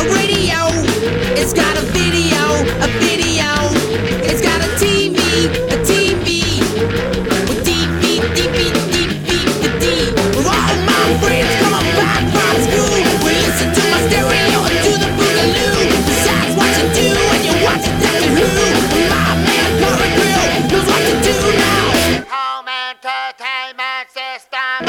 a radio. It's got a video, a video. It's got a TV, a TV. With D. With all my friends coming back from school. We listen to my stereo and do the boogaloo. Besides what you do when you watch a Doctor Who. My man Corey Grill knows what to do now. Home entertainment system.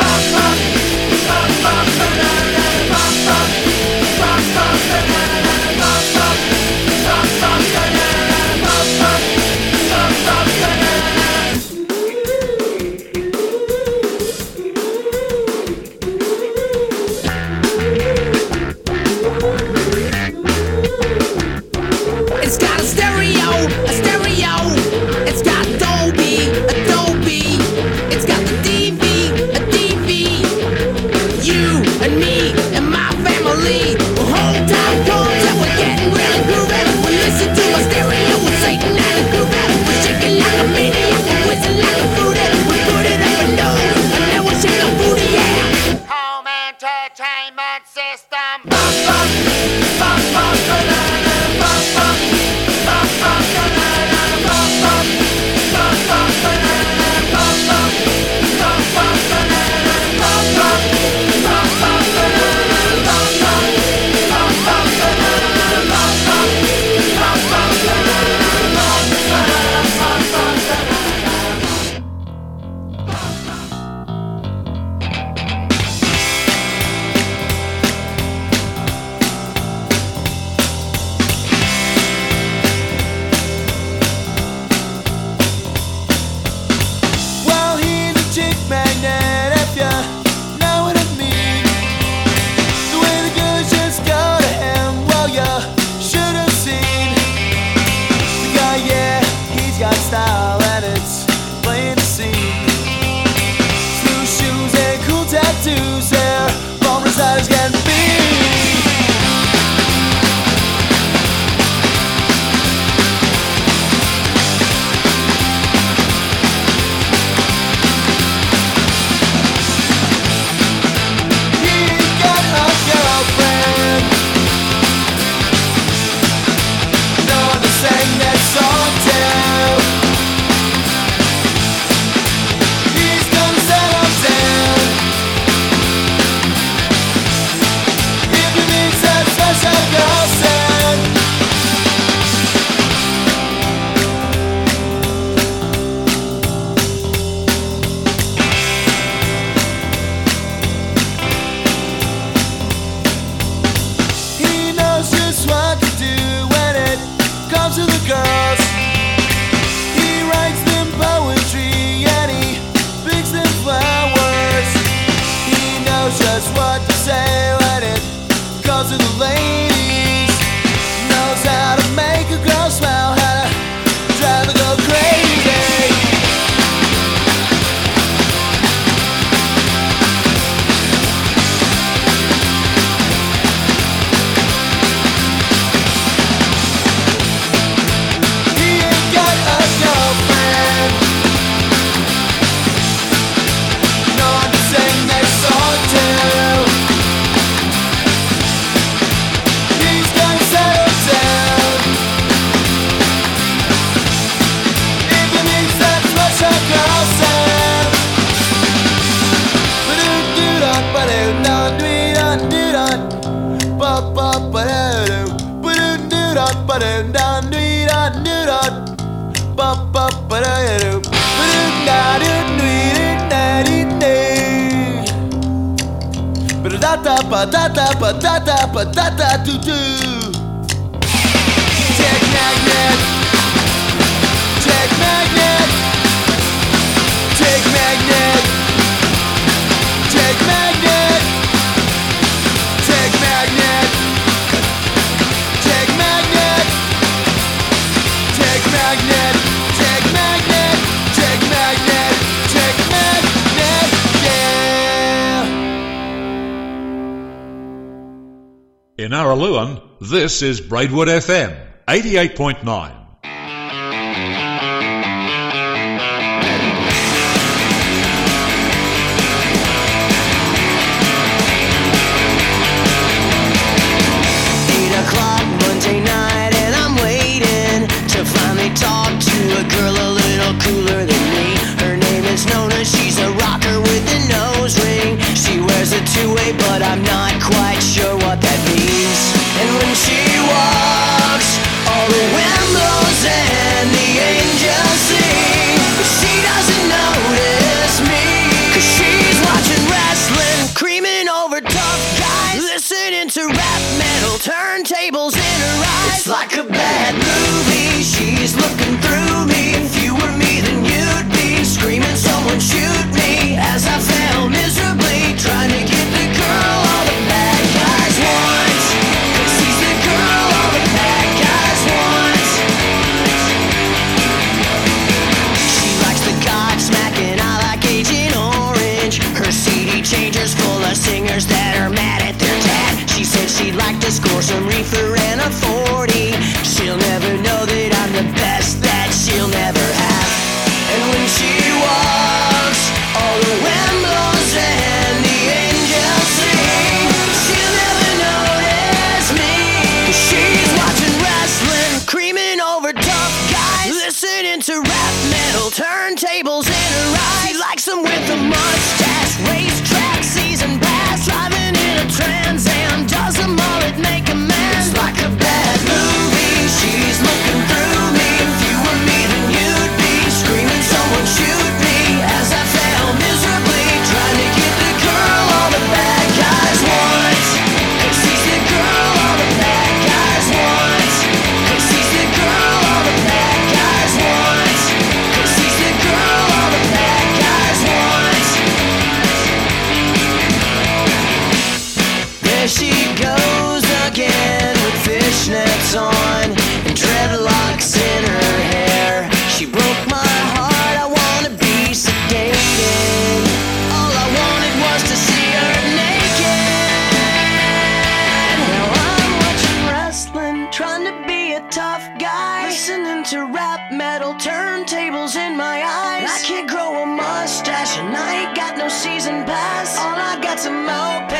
It's got a stereo, a stereo. It's got Dolby, a Dolby. It's got the DV, a DV. You and me and my family. We'll hold time codes and we're getting really groovy. We listen to a stereo with Satan and a groovy. We're shaking like a maniac and whistling like a fruity. We put it up and nose and then we shake a booty, yeah. Home entertainment system. Well, he's a chick magnet, if you know what I mean. The way the girls just go to him, well, you should have seen. The guy, yeah, he's got style and it's plain to see. Smooth shoes and cool tattoos, there, bomb reciters can be. He's got a girlfriend. No one to sing that song to. He's gonna settle down. If he meets that special girl, said. He knows just what to do when it comes to the girls. He writes them poetry and he picks them flowers. He knows just what to say when it comes to the ladies. Knows how to make a girl smile, how to drive a girl crazy. He ain't got a girlfriend. No one to sing that song to. He's gonna settle down. If he meets that special girl, Sam. Ba-do-do-dun, ba-do-dun, dee-dun, dee-dun. Ba-ba-ba-do-do. Ba-do-do-dun, ba-do-dun, dee-dun, dee-dun. Ba-ba-ba-do-do. Ba-do-da-do-dee-dee-da-dee-dee. Ba-da-da-ba-da-da-ba-da-da-ba-da-da-doo-doo. Chick magnet. Chick magnet. Chick magnet. Chick magnet. Chick magnet. Chick magnet. Chick magnet. Chick magnet. Chick magnet. Chick magnet. Yeah. In Araluen, this is Braidwood FM 88.9. turntables in her eyes. It's like a bad movie, she's looking through me. If you were me, then you'd be screaming, someone shoot me. As I fell miserably, trying to get the girl all the bad guys want. 'Cause she's the girl all the bad guys want. She likes the Godsmack and I like Agent Orange. Her CD changer's full of singers that are mad at their dad. She said she'd like to score some reefer and a 40. She'll never know that I'm the best that she'll never have. And when she walks, all the wind blows and the angels sing. She'll never notice me, 'cause she's watching wrestling, creaming over tough guys, listening to rap metal, turntables in her eyes. She likes them with a mustache, racetrack, season pass, driving in a Trans Am, does a mullet, make a man. It's like a bad movie, she's looking through me. If you were me, then you'd be screaming, someone shoot me. As I fell miserably, trying to get the girl all the bad guys want. 'Cause she's the girl all the bad guys want. 'Cause she's the girl all the bad guys want. 'Cause she's the girl all the bad guys want. There she goes again with fishnets on and dreadlocks in her hair. She broke my heart, I wanna be sedated. All I wanted was to see her naked. Now I'm watching wrestling, trying to be a tough guy, listening to rap metal, turntables in my eyes. I can't grow a mustache and I ain't got no season pass. All I got's a moped.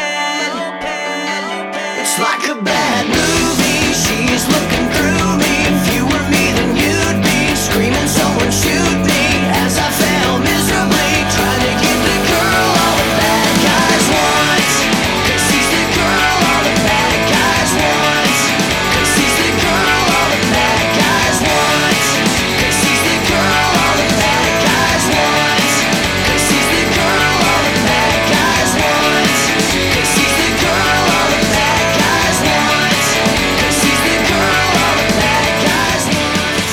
It's like a bad movie, she's looking through me. If you were me, then you'd be screaming, someone shoot me. As I fell miserably, trying to get the girl all the bad guys want. 'Cause she's the girl all the bad guys want. 'Cause she's the girl all the bad guys want. 'Cause she's the girl all the bad guys want. 'Cause she's the girl all the bad guys want. 'Cause she's the girl all the bad guys want. 'Cause she's the girl all the bad guys want.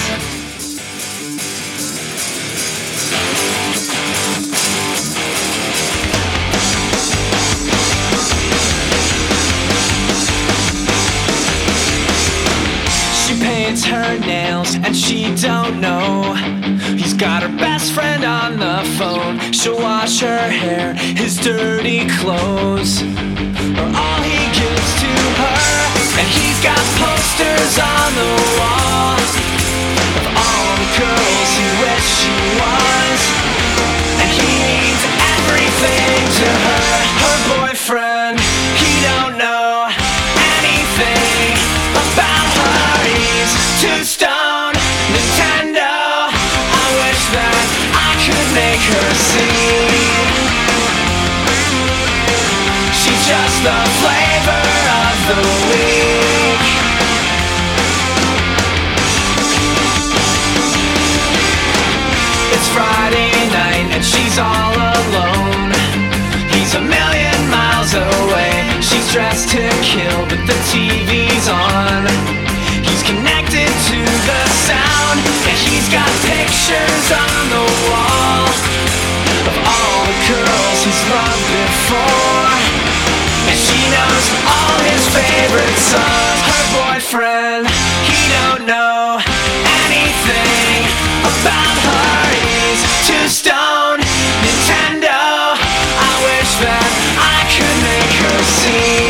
She paints her nails and she don't know he's got her best friend on the phone. She'll wash her hair, his dirty clothes are all he gives to her. And he's got posters on the wall of all the girls he wished she was. And he means everything to her. Her boyfriend, he don't know anything about her. He's too stoned, Nintendo. I wish that I could make her see. She's just the flavor of the week. It's Friday night and she's all alone. He's a million miles away. She's dressed to kill, but the TV's on. He's connected to the sound, and he's got pictures on the wall of all the girls he's loved before. And she knows all his favorite songs. Her boyfriend, he don't know anything about her. He's too stoned, Nintendo. I wish that I could make her see.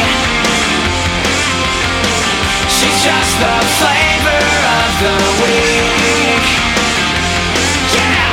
She's just the flavor of the week. Yeah!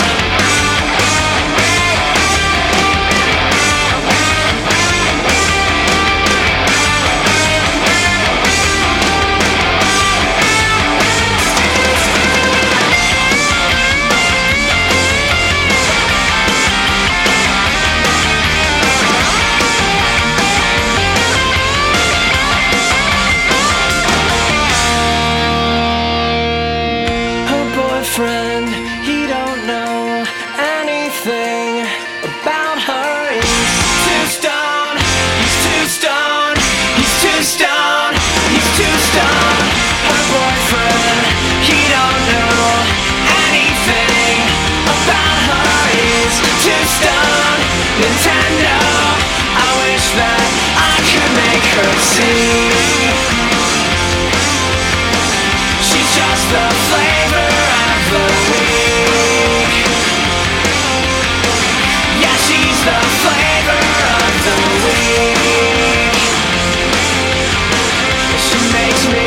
could see. She's just the flavor of the week. Yeah, she's the flavor of the week. She makes me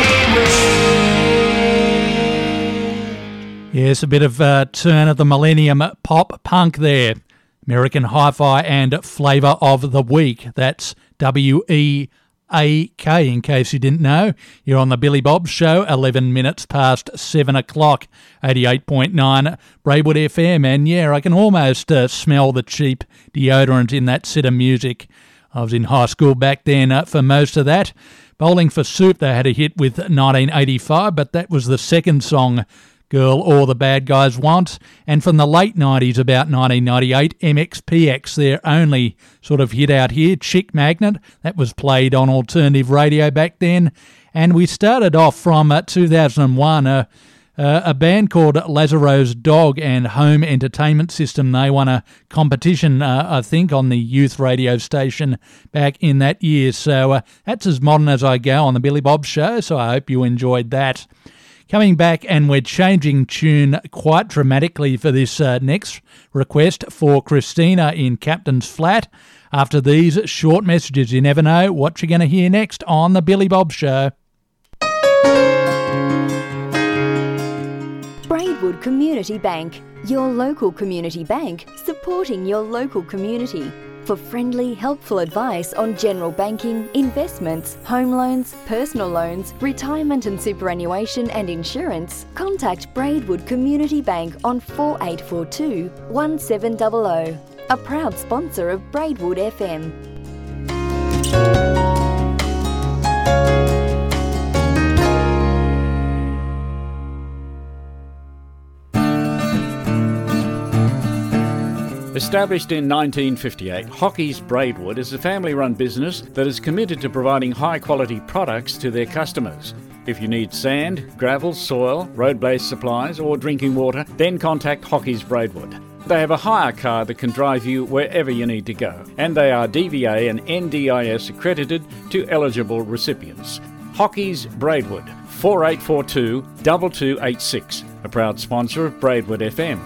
weak. Yes, a bit of turn of the millennium pop punk there. American Hi-Fi and Flavour of the Week. That's WEAK, in case you didn't know. You're on the Billy Bob Show, 11 minutes past 7 o'clock, 88.9 Braidwood FM. And yeah, I can almost smell the cheap deodorant in that set of music. I was in high school back then for most of that. Bowling for Soup, they had a hit with 1985, but that was the second song Girl All the Bad Guys Want. And from the late 90s, about 1998, MXPX, their only sort of hit out here, Chick Magnet, that was played on alternative radio back then. And we started off from 2001, a band called Lazaro's Dog and Home Entertainment System. They won a competition, I think, on the youth radio station back in that year. So that's as modern as I go on the Billy Bob Show, so I hope you enjoyed that. Coming back, and we're changing tune quite dramatically for this next request for Christina in Captain's Flat. After these short messages, you never know what you're going to hear next on the Billy Bob Show. Braidwood Community Bank, your local community bank supporting your local community. For friendly, helpful advice on general banking, investments, home loans, personal loans, retirement and superannuation and insurance, contact Braidwood Community Bank on 4842 1700. A proud sponsor of Braidwood FM. Established in 1958, Hockey's Braidwood is a family-run business that is committed to providing high-quality products to their customers. If you need sand, gravel, soil, road-based supplies or drinking water, then contact Hockey's Braidwood. They have a hire car that can drive you wherever you need to go, and they are DVA and NDIS accredited to eligible recipients. Hockey's Braidwood, 4842 2286, a proud sponsor of Braidwood FM.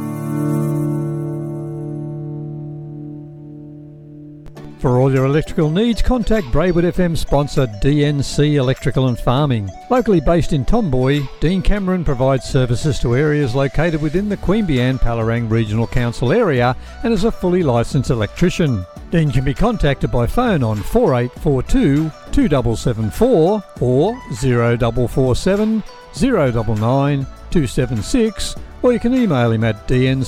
For all your electrical needs, contact Braidwood FM sponsor DNC Electrical and Farming. Locally based in Tomboy, Dean Cameron provides services to areas located within the Queanbeyan-Palorang Regional Council area and is a fully licensed electrician. Dean can be contacted by phone on 4842 2774 or 0447 099 276, or you can email him at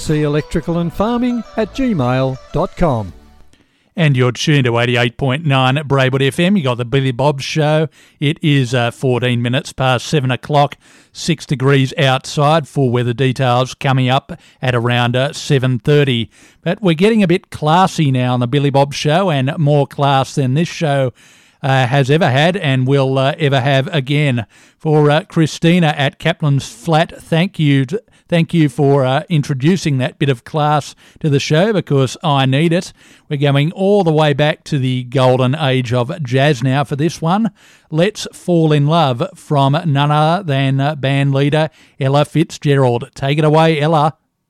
dncelectricalandfarming@gmail.com. And you're tuned to 88.9 Braidwood FM. You got the Billy Bob Show. It is 14 minutes past 7 o'clock, 6 degrees outside. Full weather details coming up at around 7:30. But we're getting a bit classy now on the Billy Bob Show, and more class than this show has ever had and will ever have again. For Christina at Captain's Flat, thank you for introducing that bit of class to the show, because I need it. We're going all the way back to the golden age of jazz now for this one. Let's Fall in Love from none other than band leader Ella Fitzgerald. Take it away, Ella.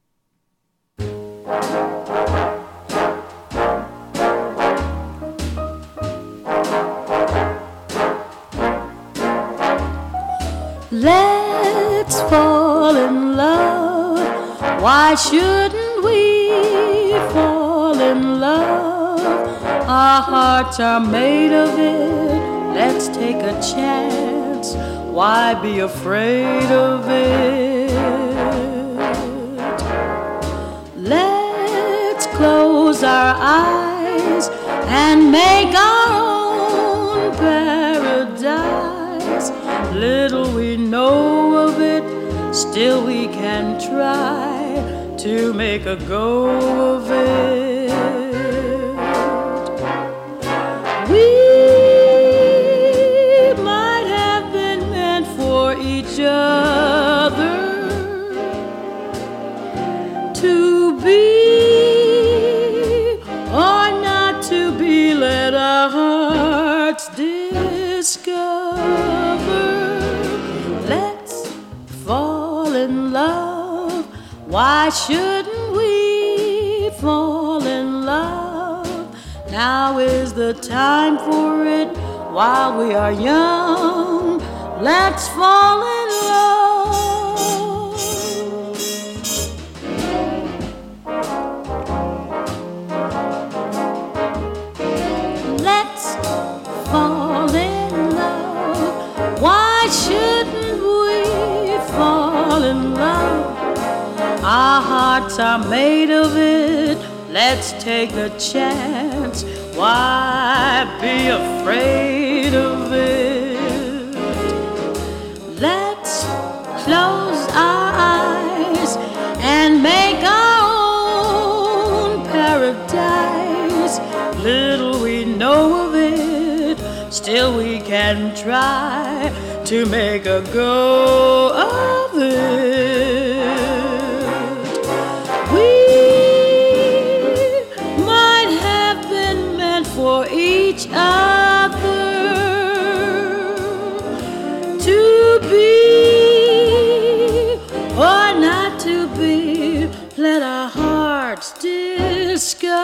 Let's fall in love. Why shouldn't we fall in love? Our hearts are made of it. Let's take a chance. Why be afraid of it? Let's close our eyes and make our own paradise. Little we know of it, still we can try to make a go of it. We might have been meant for each other, to be or not to be, let our hearts decide. Why shouldn't we fall in love? Now is the time for it while we are young. Let's fall in love. Let's fall in love. Why shouldn't we fall in love? Our hearts are made of it. Let's take a chance. Why be afraid of it? Let's close our eyes and make our own paradise. Little we know of it, still we can try to make a go of it. For each other to be or not to be, let our hearts discover.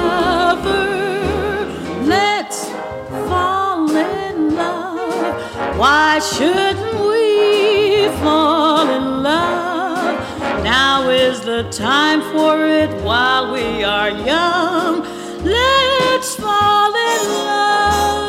Let's fall in love. Why shouldn't we fall in love? Now is the time for it while we are young. Let's fall in love.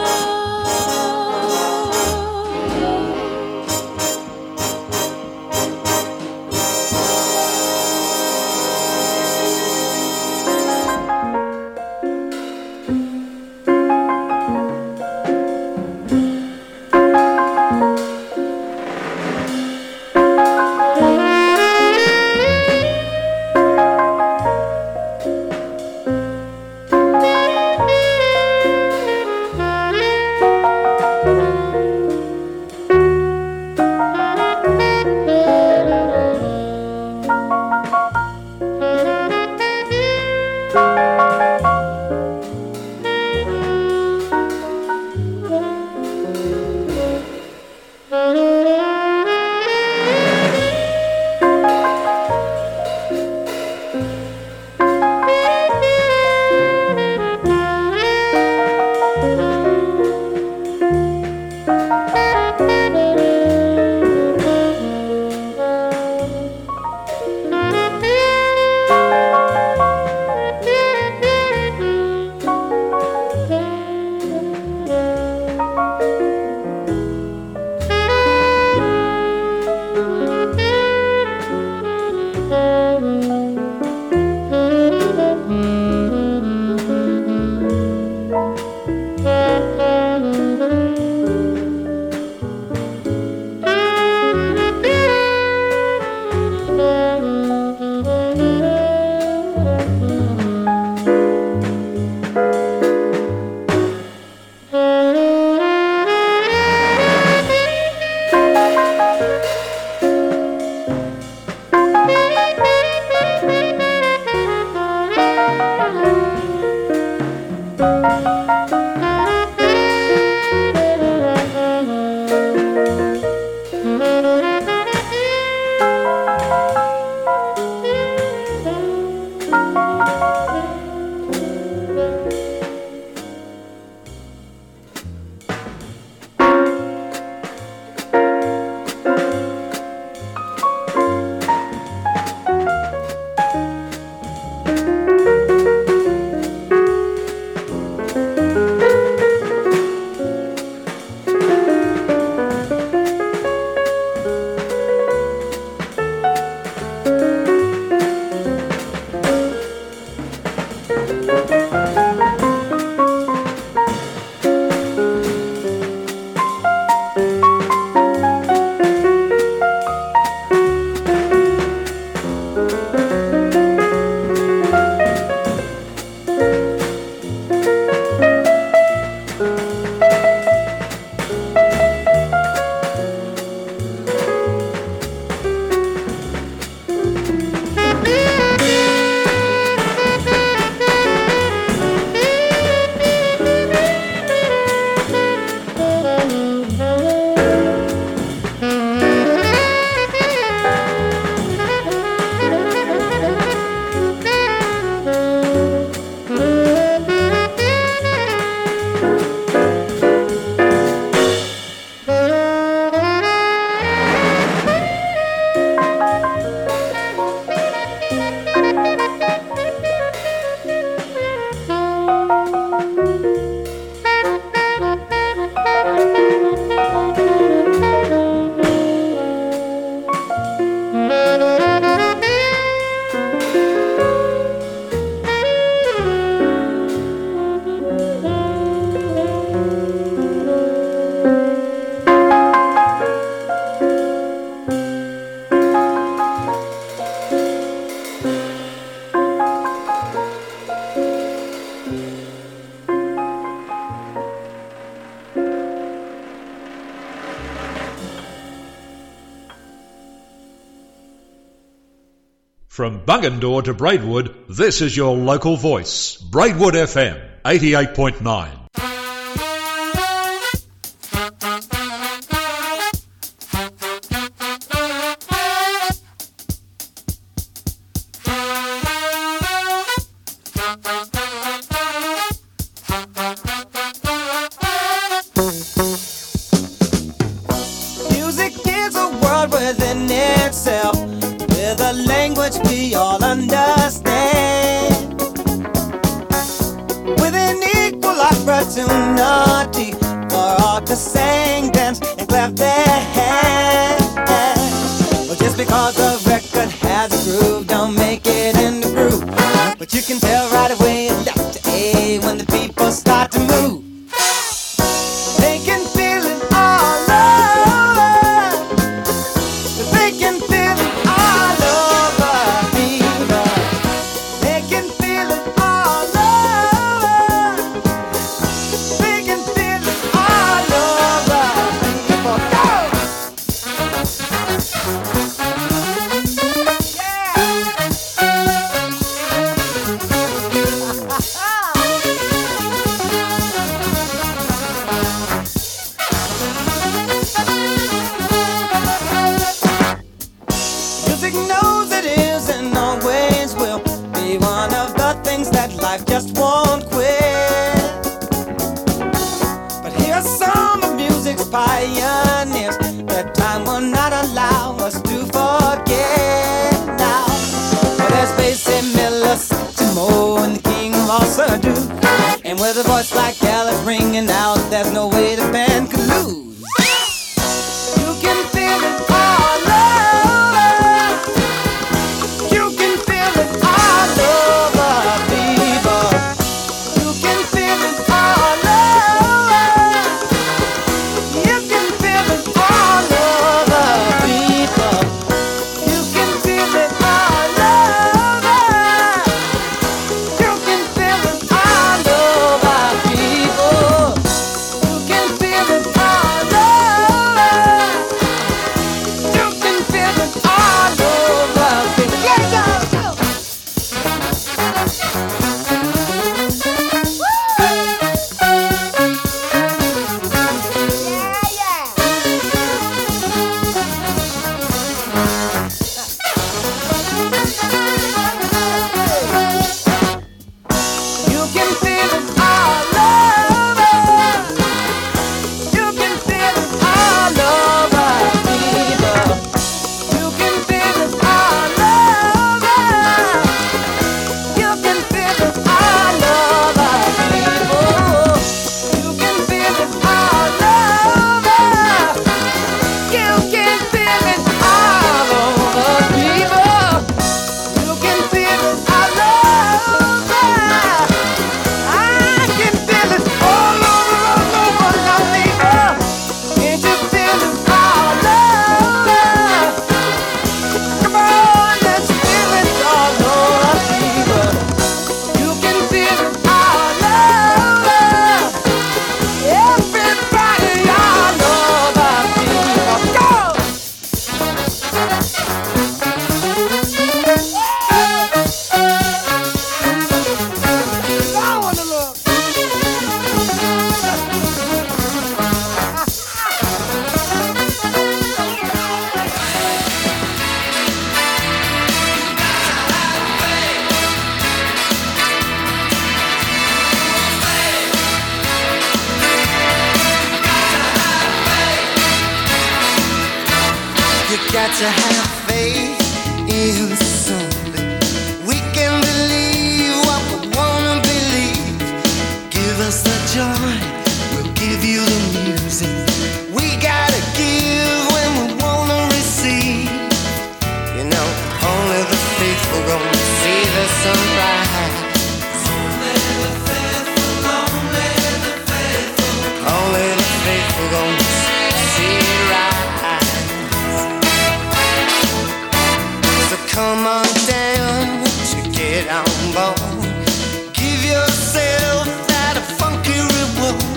From Bungendore to Braidwood, this is your local voice. Braidwood FM 88.9. Music is a world within itself, with a language we all understand, with an equal opportunity for all to sing, dance, and clap their hands. Well, just because a record has a groove, don't make it in the groove. But you can tell right away left to A when the people start to move. They can feel it all over. They can feel it all over people. They can feel it all over. They can feel it all over people. Go! Music knows it is and always will be one of the things that life just won't quit. But here's some of music's pioneers that time will not allow us to forget now. Well, there's Basie Miller, Satchmo, and the king of all Surdo. And with a voice like Alice ringing out, there's no way the band could lose. You can feel it all over. You can feel it all over, people. You can feel it all over. You can feel it all over, people. You can feel it all over. You can feel it all over, people. You can feel it all over. You can feel it all over, people. Yeah, go, go. You can feel it all over. You can feel it all over, people. You can feel it all over. You can feel it all over, people. You can feel it all over. You can feel it all over, people. You can feel it all over. I can feel it all over, people. Can't you feel it all over? Come on, let's feel it all over, people. You can feel it all over. Everybody all over, people. Go! I wanna look. You got to have faith in something. We can believe what we wanna believe. Give us the joy, we'll give you the music. We gotta give when we wanna receive. You know, only the faithful gonna see the sunrise. Only the faithful gonna see it rise. So come on down, won't you get on board? Give yourself that funky reward.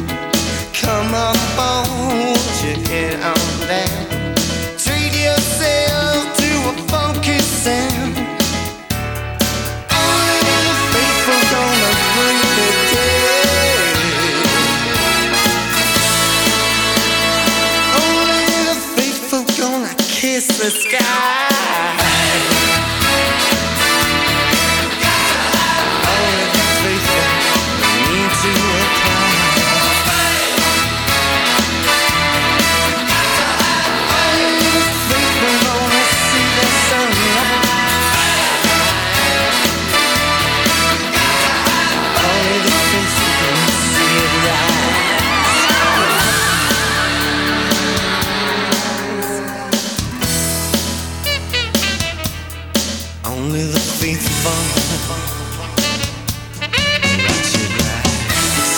kiss the sky. Only the faithful need to apply. Only the faithful gonna see the sunrise. Only the faithful gonna see it rise. Only the faithful watch it rise.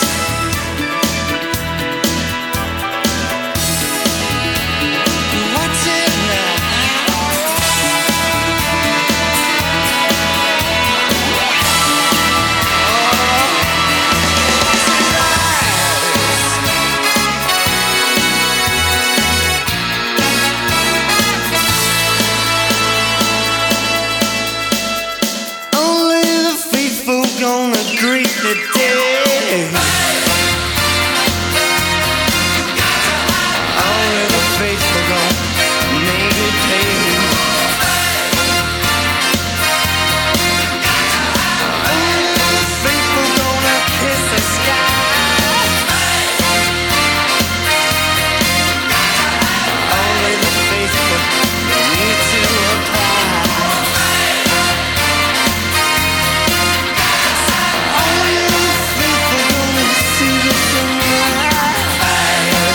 Watch it Only the faithful gonna greet the day. Only the faithful gonna make it pay. Only the faithful gonna kiss the sky. Only the faithful need to apply. Only the faithful gonna see the sunrise.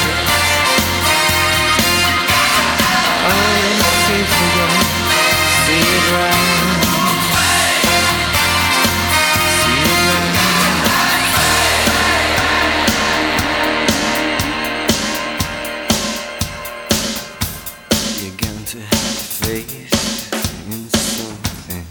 Only the faithful gonna see it right. See it right. You're going to have faith in something.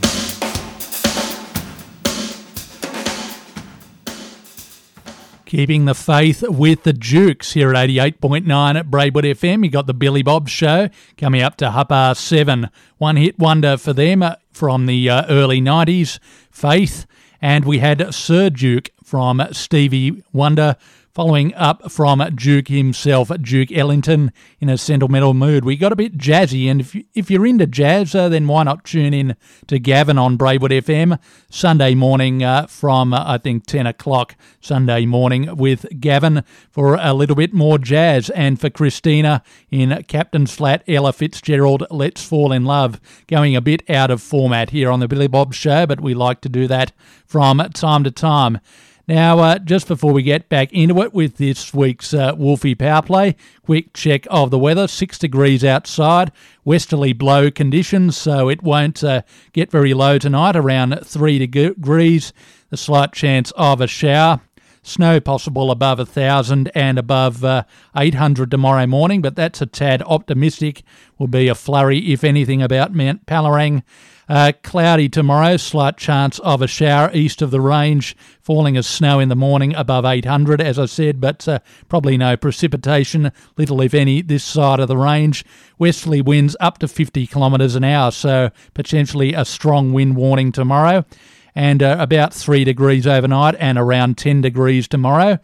Keeping the faith with the Dukes here at 88.9 at Braidwood FM. You got the Billy Bob Show coming up to 7:30. One hit wonder for them from the early 90s, Faith. And we had Sir Duke from Stevie Wonder, following up from Duke himself, Duke Ellington, in a sentimental mood. We got a bit jazzy, and if you're into jazz, then why not tune in to Gavin on Braidwood FM Sunday morning from, I think, 10 o'clock Sunday morning with Gavin for a little bit more jazz. And for Christina in Captain's Flat, Ella Fitzgerald, Let's Fall in Love, going a bit out of format here on the Billy Bob Show, but we like to do that from time to time. Now, just before we get back into it with this week's Wolfie Power Play, quick check of the weather. 6 degrees outside, westerly blow conditions, so it won't get very low tonight, around 3 degrees. A slight chance of a shower. Snow possible above 1,000 and above 800 tomorrow morning, but that's a tad optimistic. Will be a flurry, if anything, about Mount Panorang. Cloudy tomorrow, slight chance of a shower east of the range, falling as snow in the morning above 800, as I said, but probably no precipitation, little if any, this side of the range. Westerly winds up to 50 kilometres an hour, so potentially a strong wind warning tomorrow, and about 3 degrees overnight and around 10 degrees tomorrow.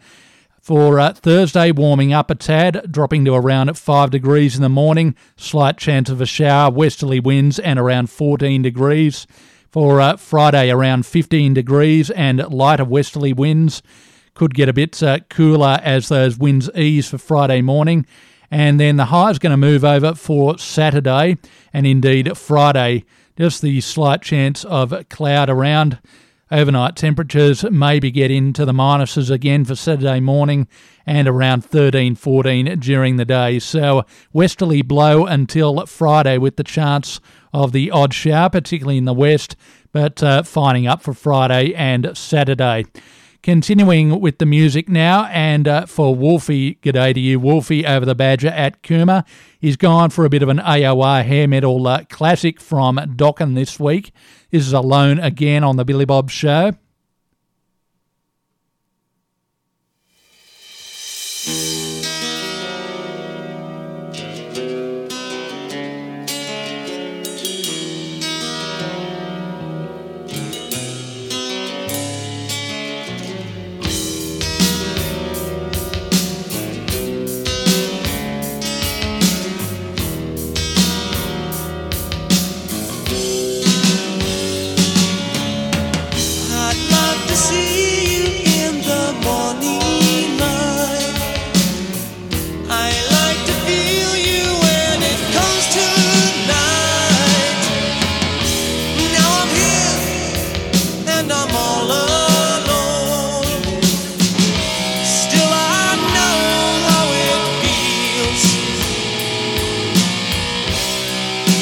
For Thursday, warming up a tad, dropping to around 5 degrees in the morning. Slight chance of a shower, westerly winds, and around 14 degrees. For Friday, around 15 degrees and lighter westerly winds. Could get a bit cooler as those winds ease for Friday morning. And then the high is going to move over for Saturday and indeed Friday. Just the slight chance of cloud around. Overnight temperatures maybe get into the minuses again for Saturday morning and around 13, 14 during the day. So westerly blow until Friday with the chance of the odd shower, particularly in the west, but finding up for Friday and Saturday. Continuing with the music now, and for Wolfie, g'day to you, Wolfie over the Badger at Cooma. He's gone for a bit of an AOR hair metal classic from Dokken this week. This is Alone Again on the Billy Bob Show.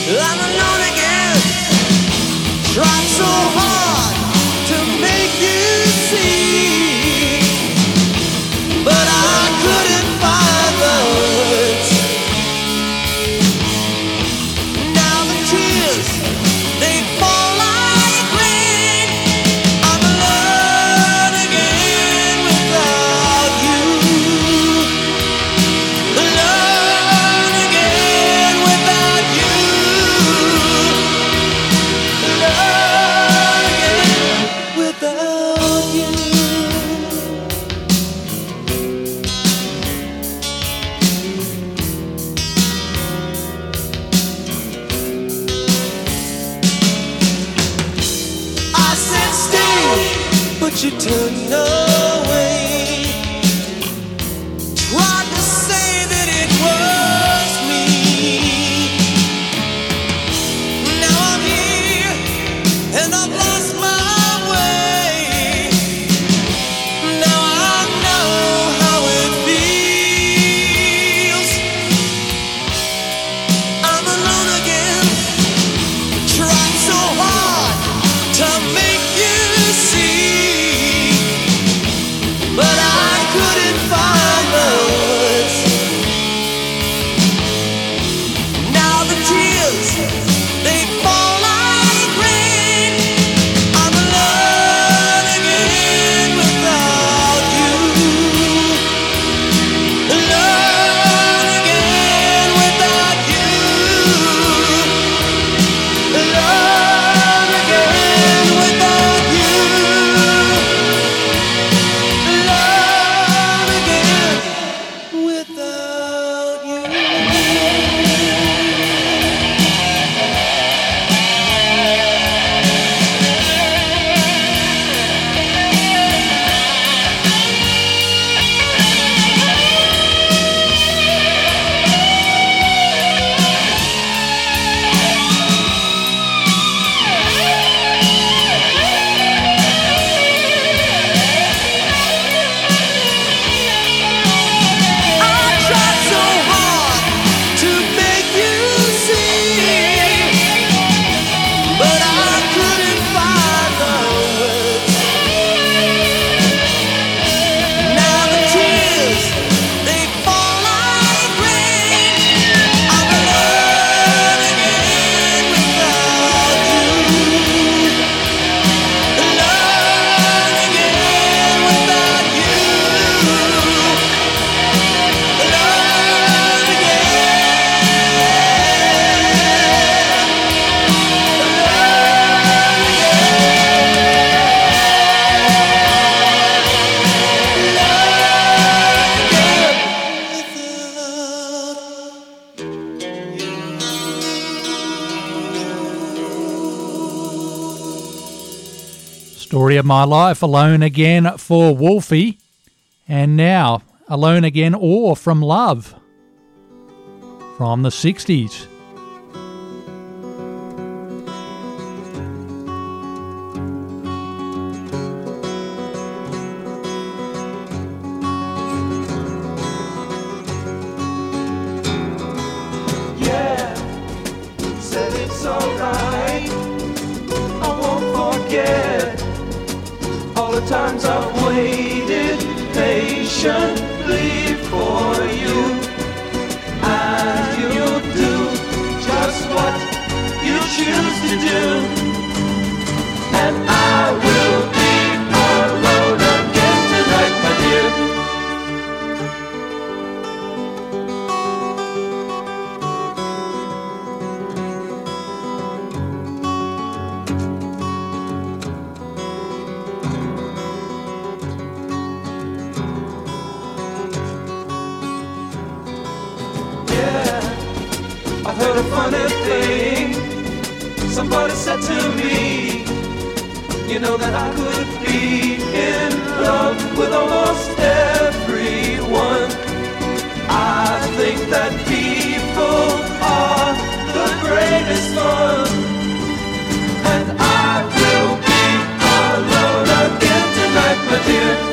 I'm alone again. Tried so hard to make you see, but I couldn't find the words. Now the tears, they fall like rain. I'm alone again without you. Alone again without you. Alone again without you. I said stay, but you turned away. Tried to say that it was me. Now I'm here and I've lost my way. Now I know how it feels. I'm alone again. Tried so hard to make you see, but I couldn't find the words. Now the tears, they fall like rain. I'm alone again without you. Alone again without you. Alone again without you. Alone again without you. I tried so hard to make you see, but I couldn't find the words. Now the tears, they fall like rain. I'm alone again without you. Alone again without you. Alone Story of my life, Alone Again for Wolfie. And now, Alone Again or From Love from the 60s. Yeah, said it's alright. I won't forget all the times I've waited patiently for you. And you'll do just what you choose to do. And I will be alone again tonight, my dear. I heard a funny thing. Somebody said to me, you know that I could be in love with almost everyone. I think that people are the greatest fun. And I will be alone again tonight, my dear.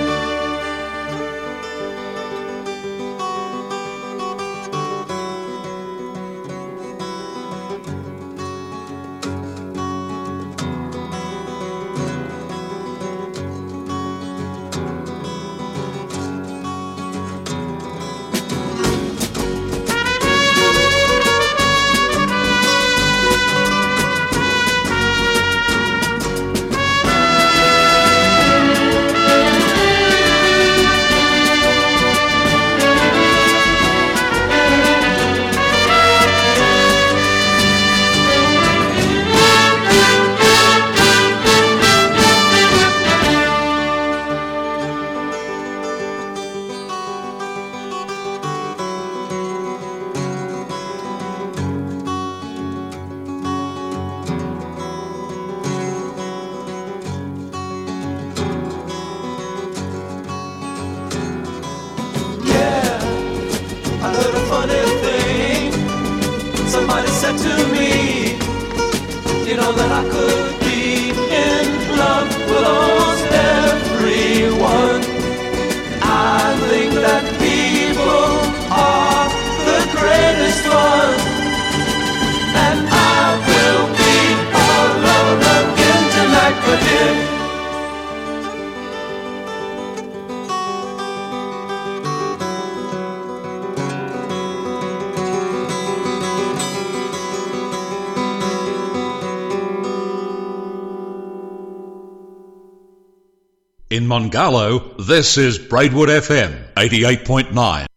somebody said to me, you know that I could be in love with almost everyone. I think that people are the greatest ones, and I will be alone again tonight, my dear. In Mongalo, this is Braidwood FM 88.9.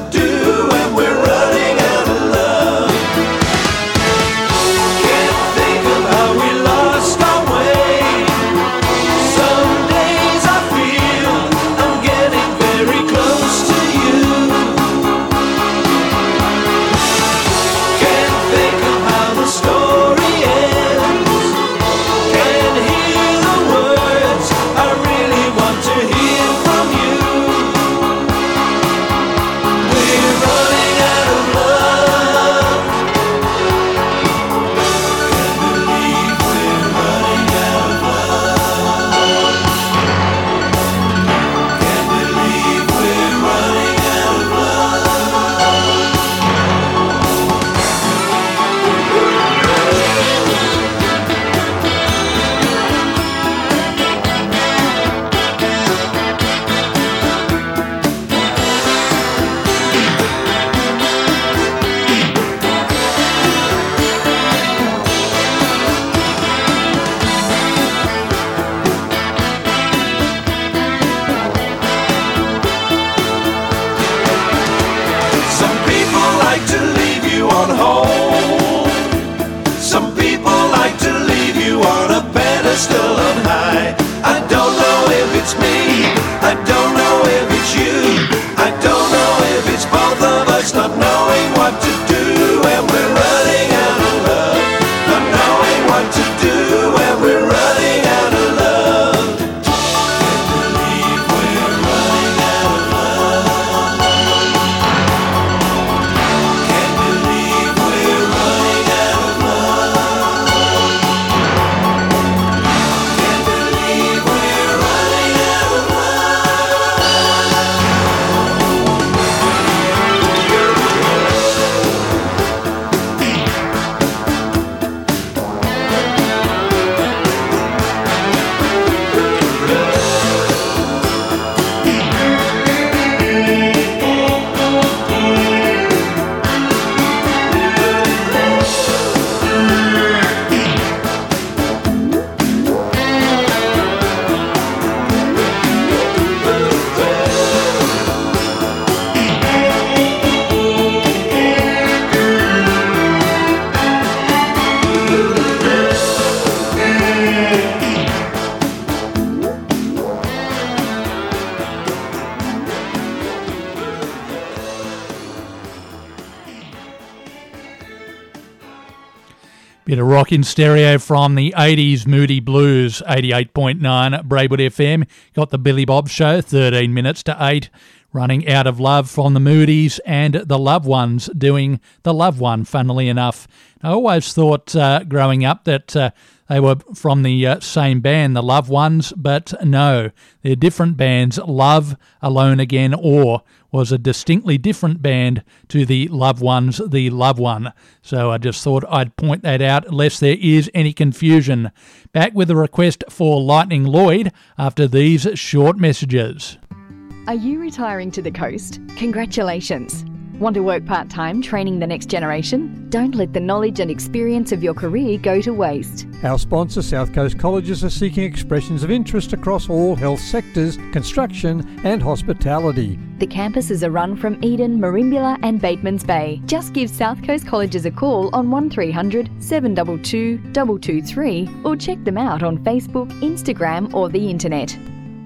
Can't think I don't know if it's me, I don't know if it's you, I don't know if it's both of us not knowing what to do when we're running out of love, not knowing what to do when we're running out of love. Can't believe we're running out of love. Can't believe we're running out of love. Can't believe we're running out of Bit of rock in stereo from the 80s Moody Blues, 88.9 Braidwood FM. Got the Billy Bob Show, 13 minutes to 8, running Out of Love from the Moodies and the Loved Ones doing The Loved One, funnily enough. I always thought growing up that they were from the same band, the Loved Ones, but no, they're different bands. Love, Alone Again, or was a distinctly different band to the Loved Ones, the Loved One. So I just thought I'd point that out, lest there is any confusion. Back with a request for Lightning Lloyd after these short messages. Are you retiring to the coast? Congratulations! Want to work part-time training the next generation? Don't let the knowledge and experience of your career go to waste. Our sponsor, South Coast Colleges, are seeking expressions of interest across all health sectors, construction and hospitality. The campuses are run from Eden, Merimbula and Batemans Bay. Just give South Coast Colleges a call on 1300 722 223 or check them out on Facebook, Instagram or the internet.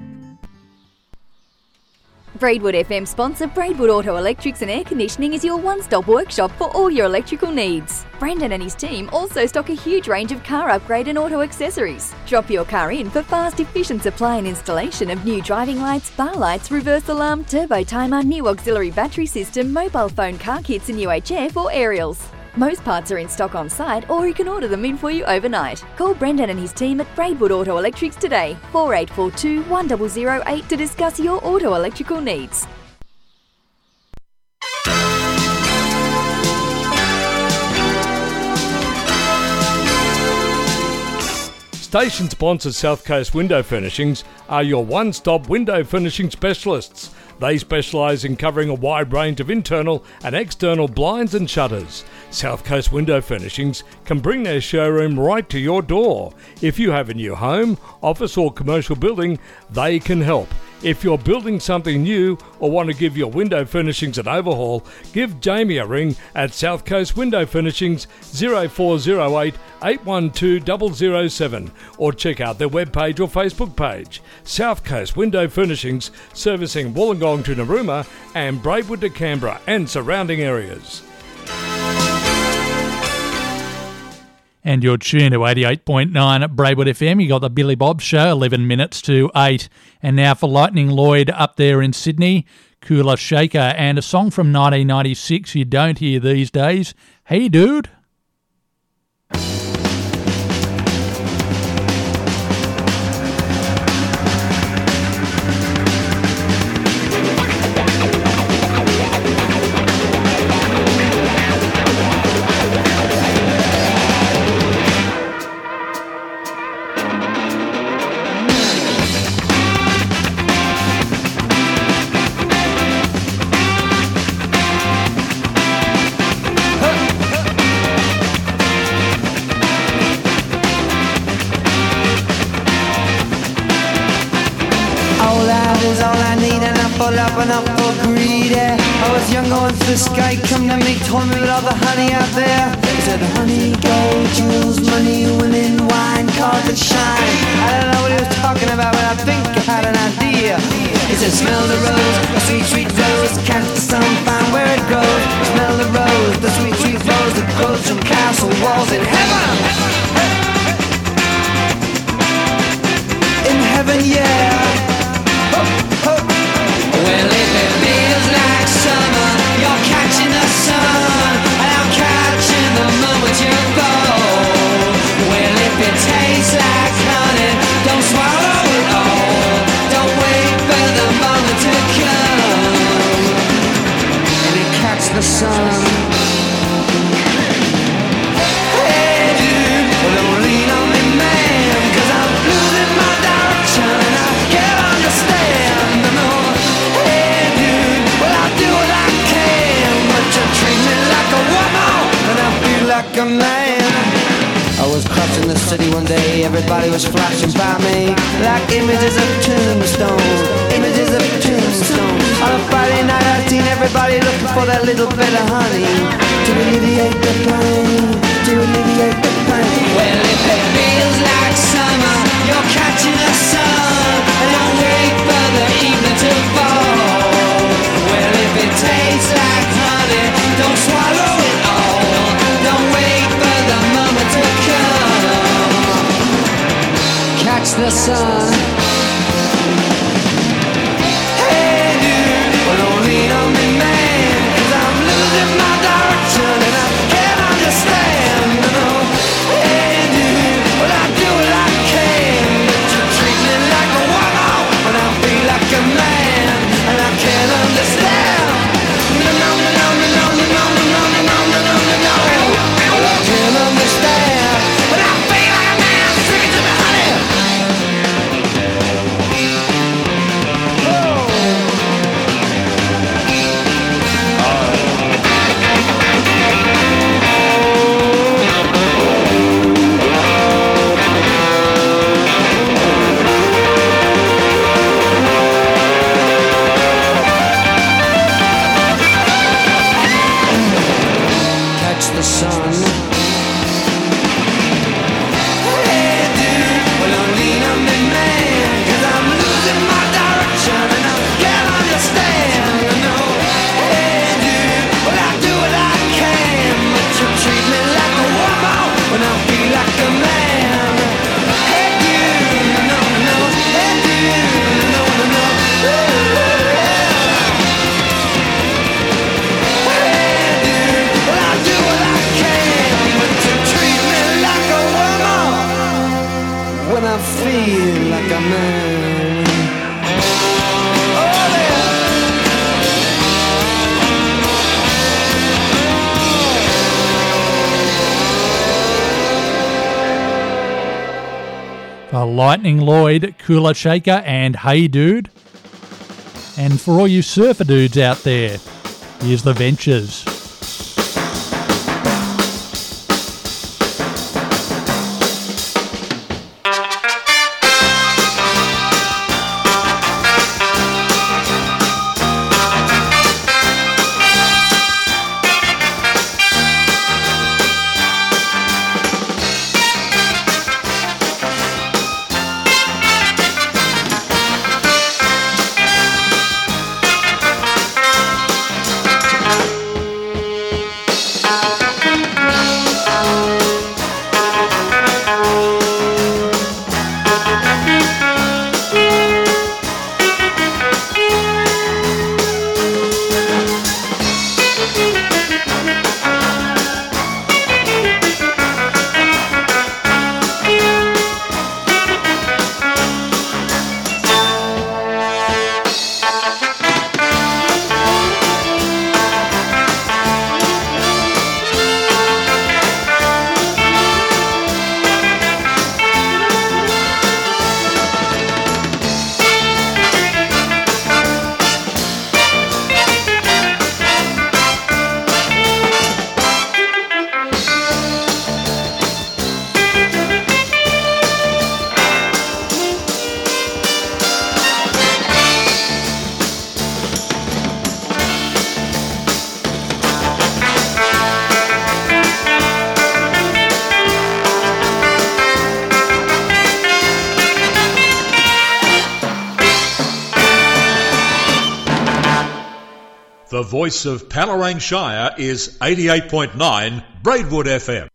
Braidwood FM sponsor Braidwood Auto Electrics and Air Conditioning is your one-stop workshop for all your electrical needs. Brendan and his team also stock a huge range of car upgrade and auto accessories. Drop your car in for fast, efficient supply and installation of new driving lights, bar lights, reverse alarm, turbo timer, new auxiliary battery system, mobile phone car kits and UHF or aerials. Most parts are in stock on site or you can order them in for you overnight. Call Brendan and his team at Braidwood Auto Electrics today, 4842 1008 to discuss your auto electrical needs. Station sponsor South Coast Window Furnishings are your one-stop window finishing specialists. They specialise in covering a wide range of internal and external blinds and shutters. South Coast Window Furnishings can bring their showroom right to your door. If you have a new home, office or commercial building, they can help. If you're building something new or want to give your window furnishings an overhaul, give Jamie a ring at South Coast Window Furnishings 0408 812 007 or check out their webpage or Facebook page. South Coast Window Furnishings, servicing Wollongong to Narooma and Braidwood to Canberra and surrounding areas. And you're tuned to 88.9 at Braidwood FM. You got the Billy Bob Show, 11 minutes to 8. And now for Lightning Lloyd up there in Sydney, Cooler Shaker, and a song from 1996 you don't hear these days. Hey, dude. And up for greedy. I was young going for sky, come to me, told me about all the honey out there. He said honey, gold, jewels, money, women, wine, cars that shine. I don't know what he was talking about, and smell the rose, the sweet, sweet rose. Catch the sun, find where it grows. Smell the rose, the sweet, sweet rose that grows from castle walls in heaven. In heaven, yeah. Well, if it feels like summer, you're catching the sun, and I'm catching the moment you fall. Well, if it tastes like honey, don't swallow it all. Don't wait for the moment to come and catch the sun. Hey dude, well, don't lean on me, man, 'cause I'm losing my direction and I can't understand. No. Hey dude, well, I'll do what I can, but you treat me like a woman and I feel like a man. I was crossing the city one day, everybody was flashing by me like images of tombstones, images of tombstones. On a Friday night I'd seen everybody looking for that little bit of honey to alleviate the pain, to alleviate the pain. Well, if it feels like summer, you're catching the sun, and don't wait for the evening to fall. Well, if it tastes like honey, don't swallow it all. Don't wait for the moment to come. Catch the sun. Hey dude, well, don't lean on me, man, 'cause I'm losing my direction and I can't understand. No. Hey dude, well, I do what I can, but you treat me like a woman and I feel like a man, and I can't understand. No, no, no, no, no, no, no, no, no, no, no, no, no, no. Well, I can't understand, but I feel like a man. Sing it to me, honey. Catch the sun. Hey dude, well, don't lean on me, man, 'cause I'm losing my direction and I can't understand. No. Hey dude, well, I do what I can, but you treat me like a woman when I feel like a man. Hey dude, no, no, hey dude, no, no, no. Hey dude, well, I do what I can, but you treat me like a woman when I feel like a man. Oh, yeah. For Lightning Lloyd, Cooler Shaker, and Hey Dude. And for all you surfer dudes out there, here's The Ventures. The voice of Palorang Shire is 88.9 Braidwood FM.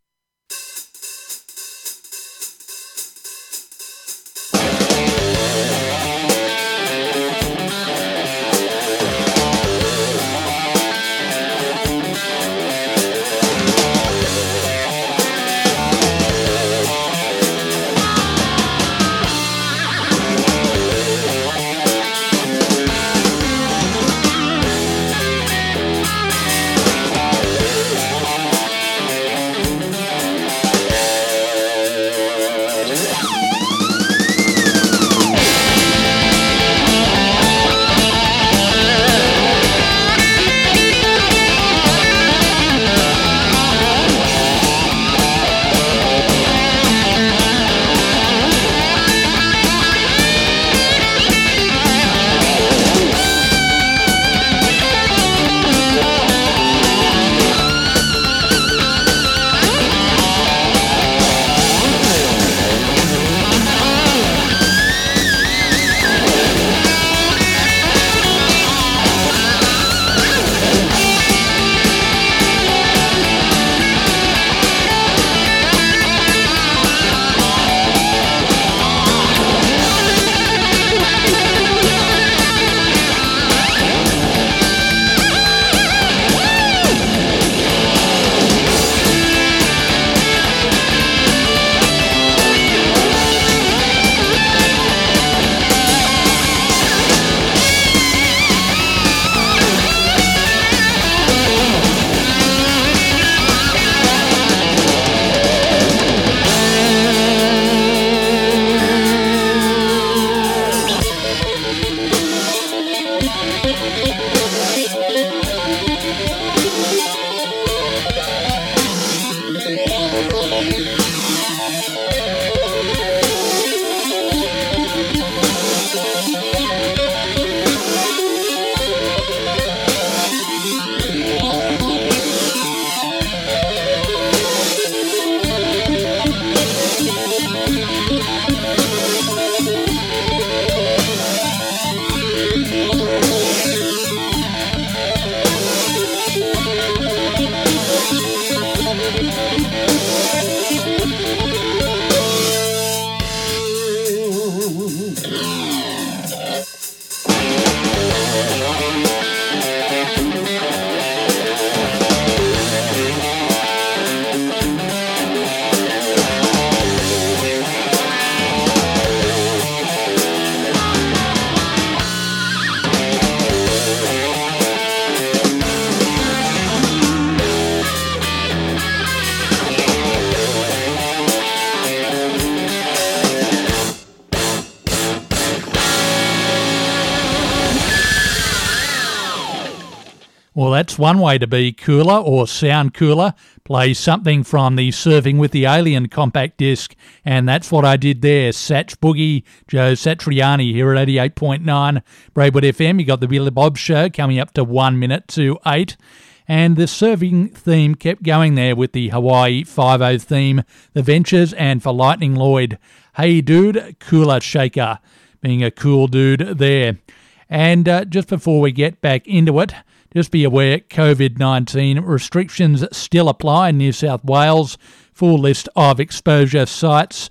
Well, that's one way to be cooler or sound cooler. Play something from the Surfing with the Alien compact disc, and that's what I did there. Satch Boogie, Joe Satriani here at 88.9 Braidwood FM. You got the Billy Bob Show coming up to 1 minute to 8. And the surfing theme kept going there with the Hawaii 5-0 theme, The Ventures, and for Lightning Lloyd, Hey Dude, Cooler Shaker, being a cool dude there. And just before we get back into it, just be aware COVID-19 restrictions still apply in New South Wales. Full list of exposure sites,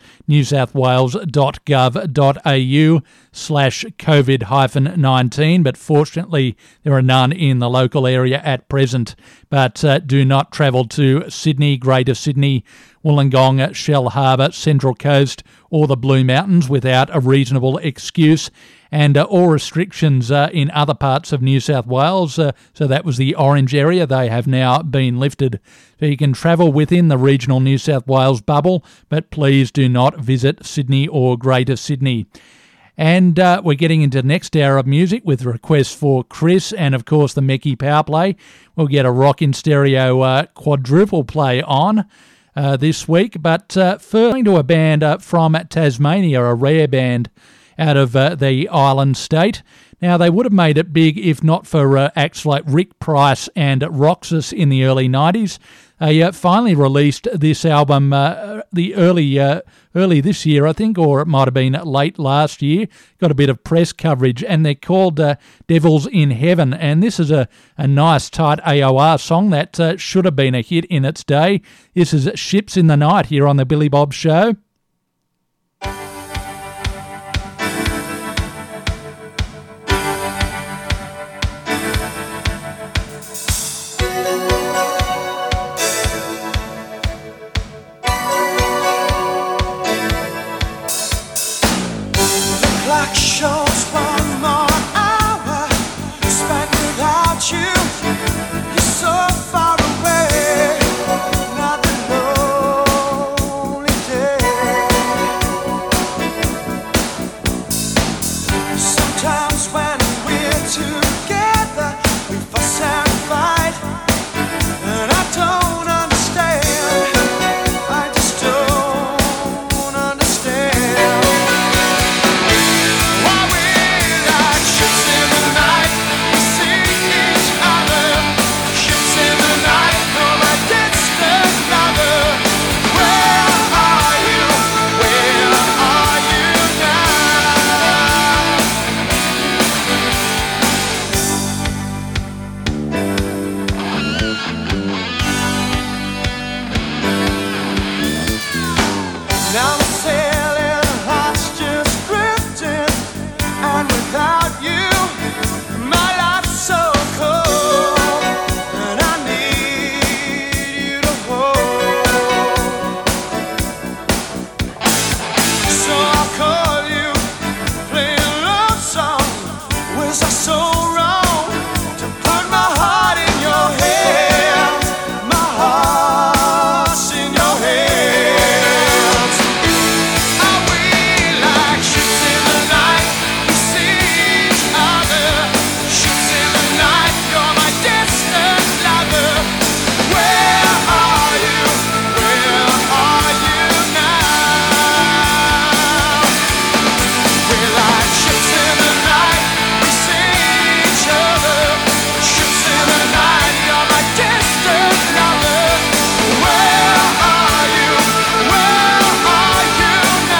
newsouthwales.gov.au/COVID-19, but fortunately there are none in the local area at present. But do not travel to Sydney, Greater Sydney, Wollongong, Shell Harbour, Central Coast or the Blue Mountains without a reasonable excuse. And all restrictions in other parts of New South Wales, so that was the orange area, they have now been lifted. So you can travel within the regional New South Wales bubble, but please do not visit Sydney or Greater Sydney. And we're getting into the next hour of music with requests for Chris and, of course, the Mechie Power Play. We'll get a Rock in Stereo quadruple play on this week. But first, going to a band from Tasmania, a rare band out of the island state. Now, they would have made it big if not for acts like Rick Price and Roxas in the early 90s. They finally released this album early this year, I think, or it might have been late last year. Got a bit of press coverage, and they're called Devils in Heaven. And this is a nice, tight AOR song that should have been a hit in its day. This is Ships in the Night here on the Billy Bob Show. Clock shows one more hour spent without you. You're so far away, another lonely day. Sometimes when we're together, we fuss and fight, and I don't understand. I just don't understand. Why we like ships in the night, we see each other. Ships in the night, oh my distant lover. Where are you? Where are you now I'm sailing, hearts just drifting, and without you, my life's so cold, and I need you to hold. So I'll call you, play a love song. Was I so wrong to put my heart in your hands? My heart's in your hands. Are we like ships in the night? We see each other. Ships in the night, you're my distant lover. Where are you? Where are you now? We're like ships in the night. We see each other. Ships in the night, you're my distant lover. Where are you? Where are you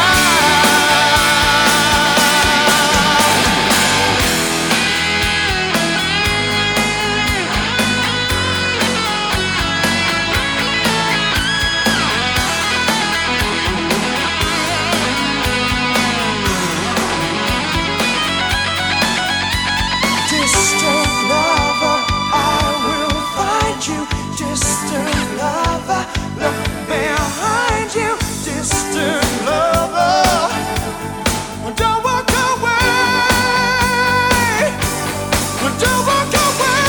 distant lover, I will find you. Distant lover, look behind you. Distant lover, don't walk away. Don't walk away.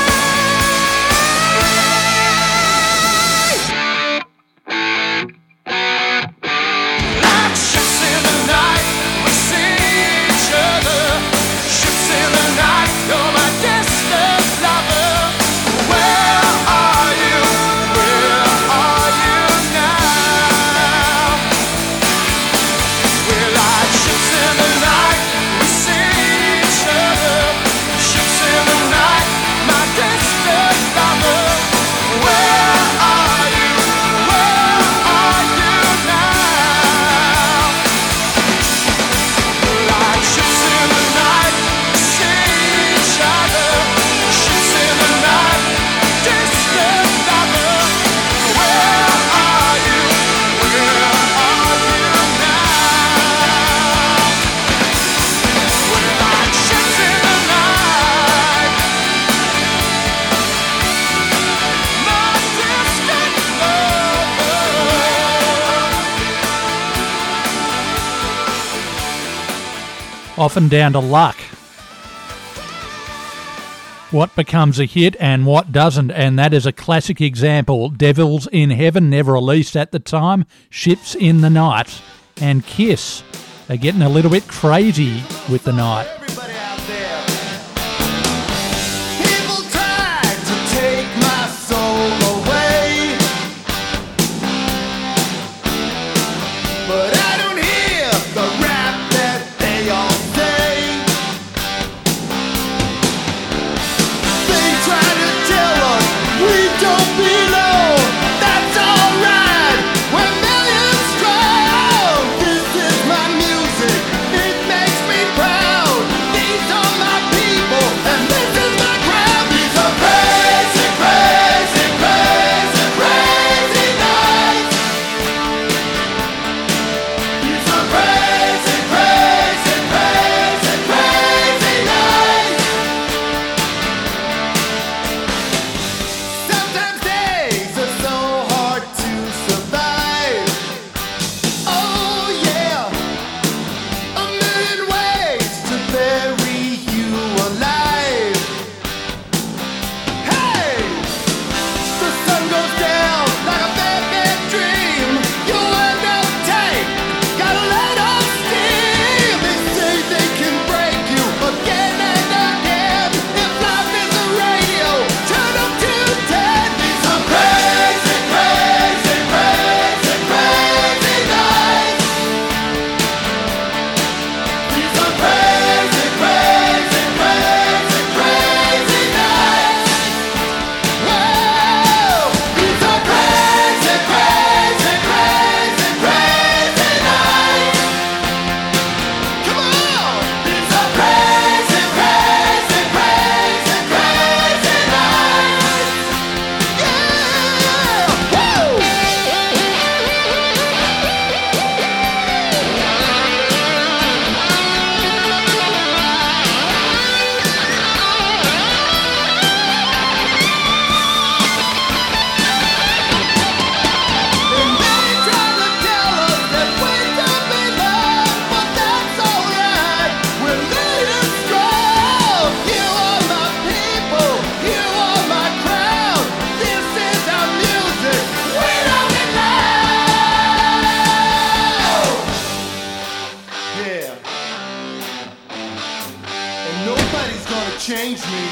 Like ships in the night, we see each other. Ships in the night, you're my distant lover. Where are you? Where are you now? We're like ships in the night, we see each other. Ships in the night, my distant lover. Where are you? Where are you now? Like ships in the night, we see each other. Ships in the night, distant lover. Where are you? Where are you now? We're like ships in the night, my distant lover. Often down to luck. What becomes a hit and what doesn't, and that is a classic example. Devils in Heaven, never released at the time. Ships in the Night. And Kiss are getting a little bit crazy with the night. Everybody out there. People tried to take my soul away, but I don't hear the rap that they all say. They try to tell us we don't belong. change me,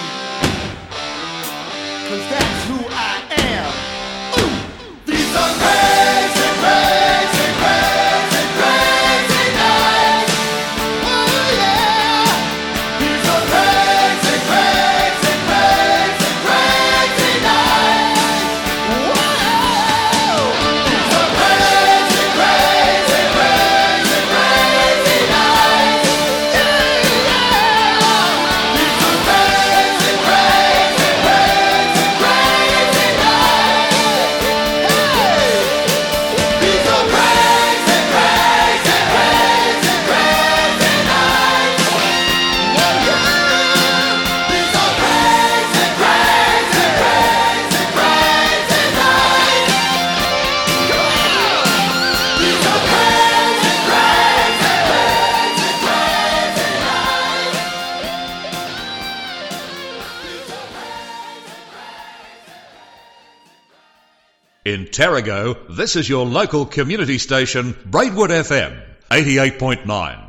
'cause that's who I am. Ooh. These are crazy, crazy, crazy, crazy nights. Oh yeah. These are crazy, crazy, crazy, crazy nights. Whoa. These are crazy, crazy, crazy, crazy nights. In Terrigo, this is your local community station, Braidwood FM, 88.9.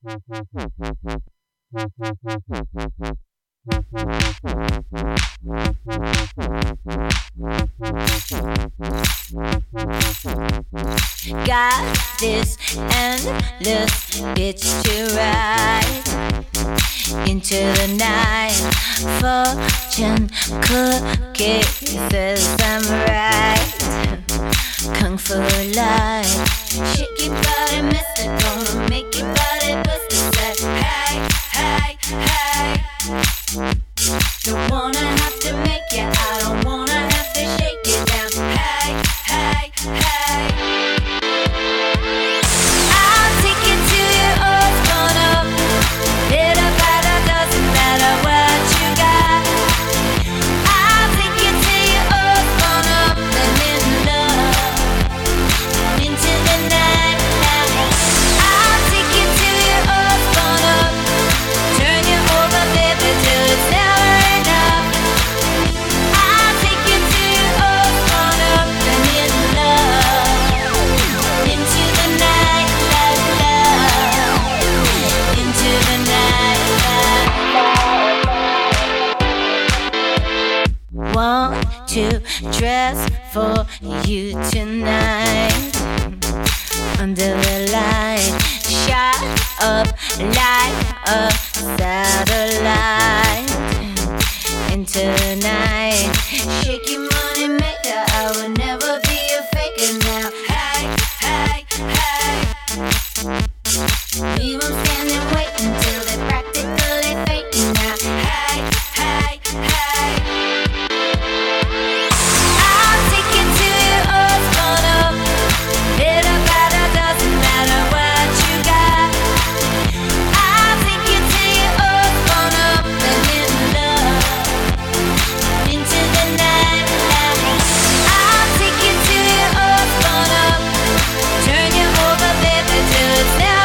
Got this endless bitch to ride into the night. Fortune cookie says I'm right. Kung Fu light. Shake your body, mister. Gonna make your body bust a set. Hey, hey, hey. Don't wanna have to make you. I don't wanna have to shake you down. Hey, hey, hey. I'll take you to your old corner. Little better, doesn't matter what you got. I'll take you to your old corner. And in love, into the night. I'll take you to your old corner. Turn you over, baby, till it's never enough. I'll take you to your old corner. And in love, into the night, into the night. Want to dress for you tonight under the light, shot up like a satellite into the night. Shake your money maker, I will never be a faker now. Hey, hey, hey. Leave 'em standing waiting till they're practically faking now. Hey, hey, hey. I'll take you to your old corner. Little better, doesn't matter what you got. I'll take you to your old corner. And in love, into the night. I'll take you to your old corner. Turn you over, baby, till it's never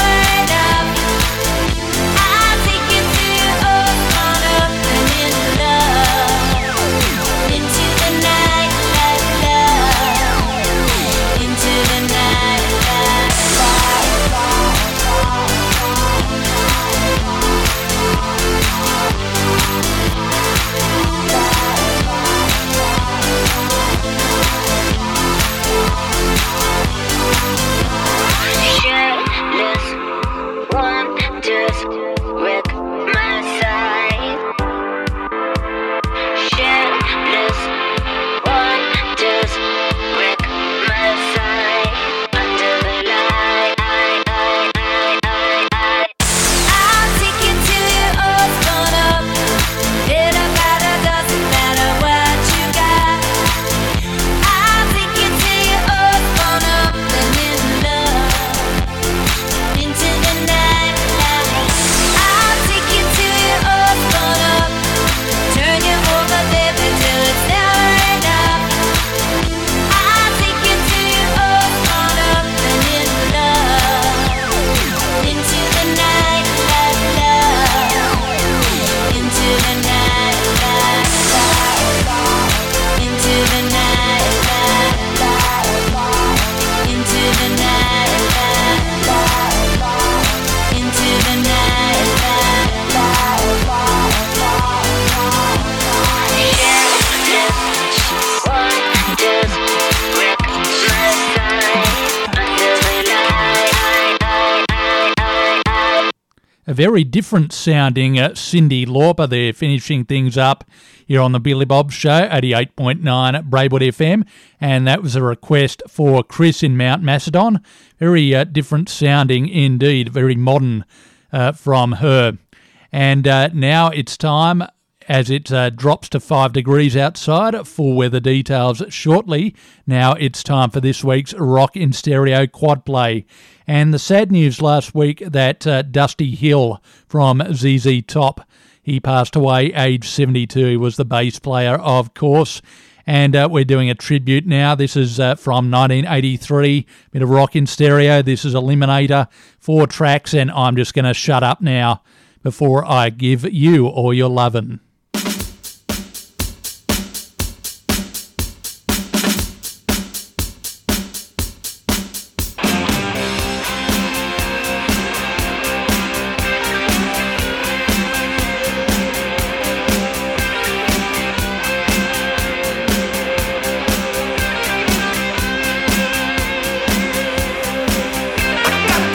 a very different sounding Cyndi Lauper there, finishing things up here on the Billy Bob Show, 88.9 at Braidwood FM, and that was a request for Chris in Mount Macedon. Very different sounding indeed, very modern from her. And now it's time, as it drops to 5 degrees outside. Full weather details shortly. Now it's time for this week's Rock in Stereo quad play. And the sad news last week that Dusty Hill from ZZ Top, he passed away age 72. He was the bass player, of course. And we're doing a tribute now. This is from 1983, bit of Rock in Stereo. This is Eliminator, 4 tracks, and I'm just going to shut up now before I give you all your lovin'.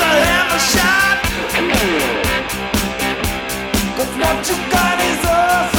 What you got is us.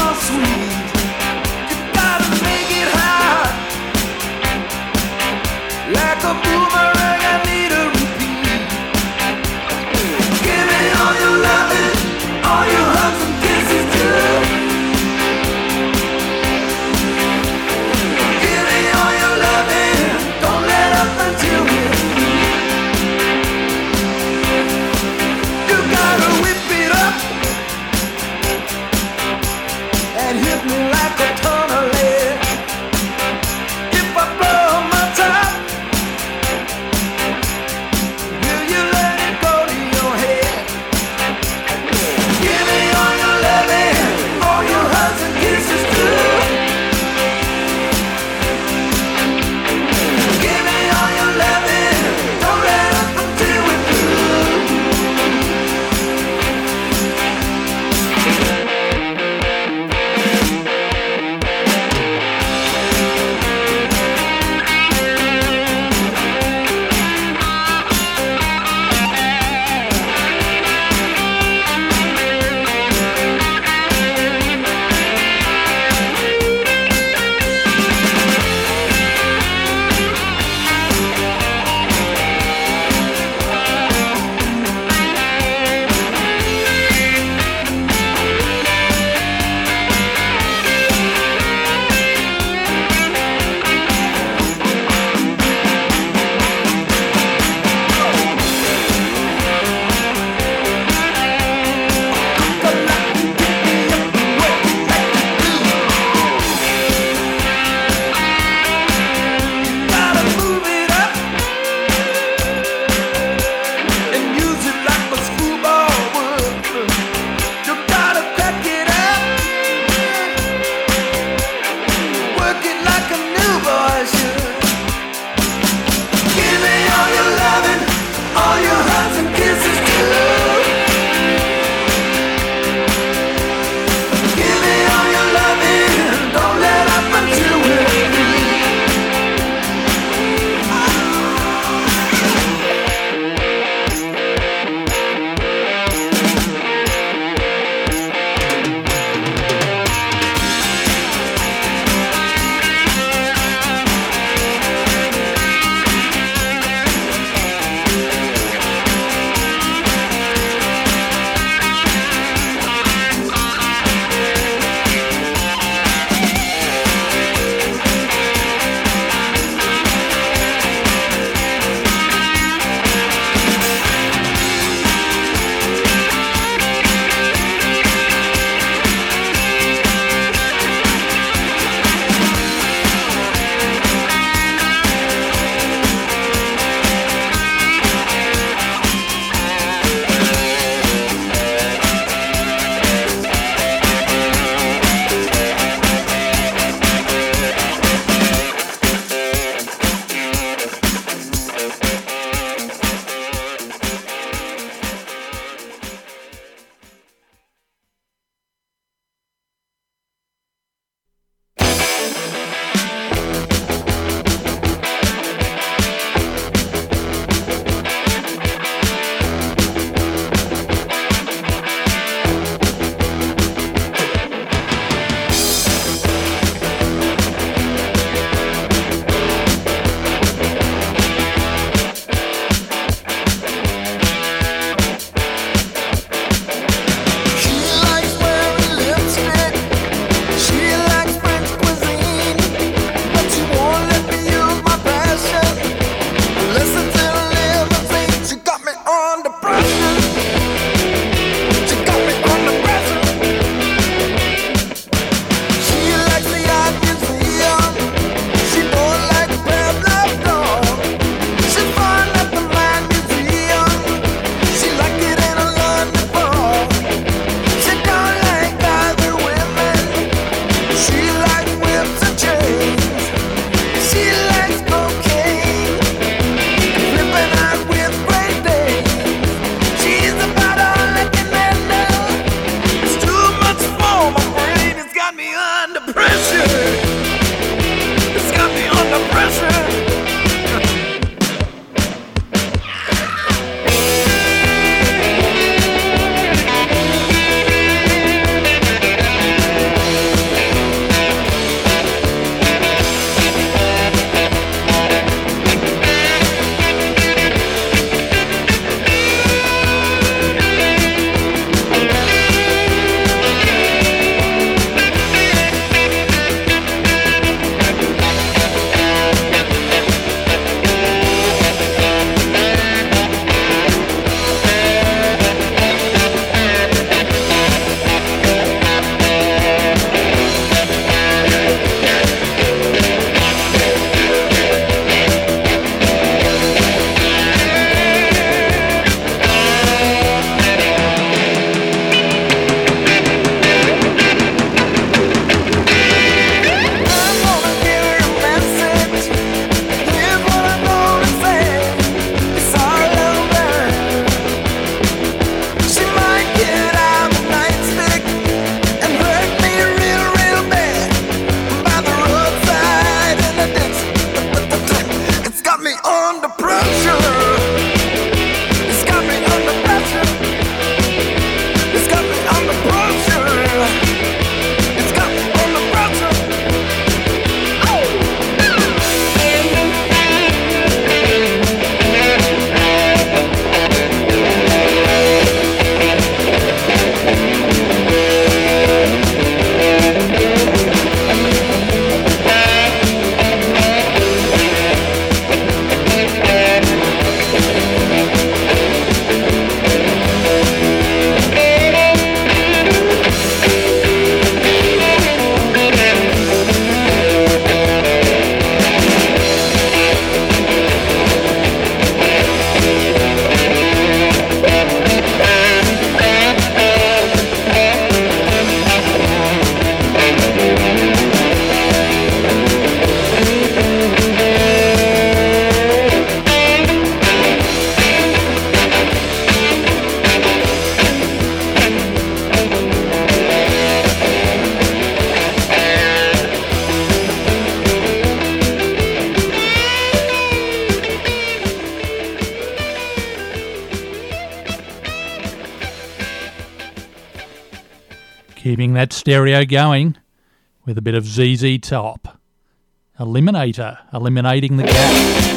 Keeping that stereo going with a bit of ZZ Top. Eliminator, eliminating the gap.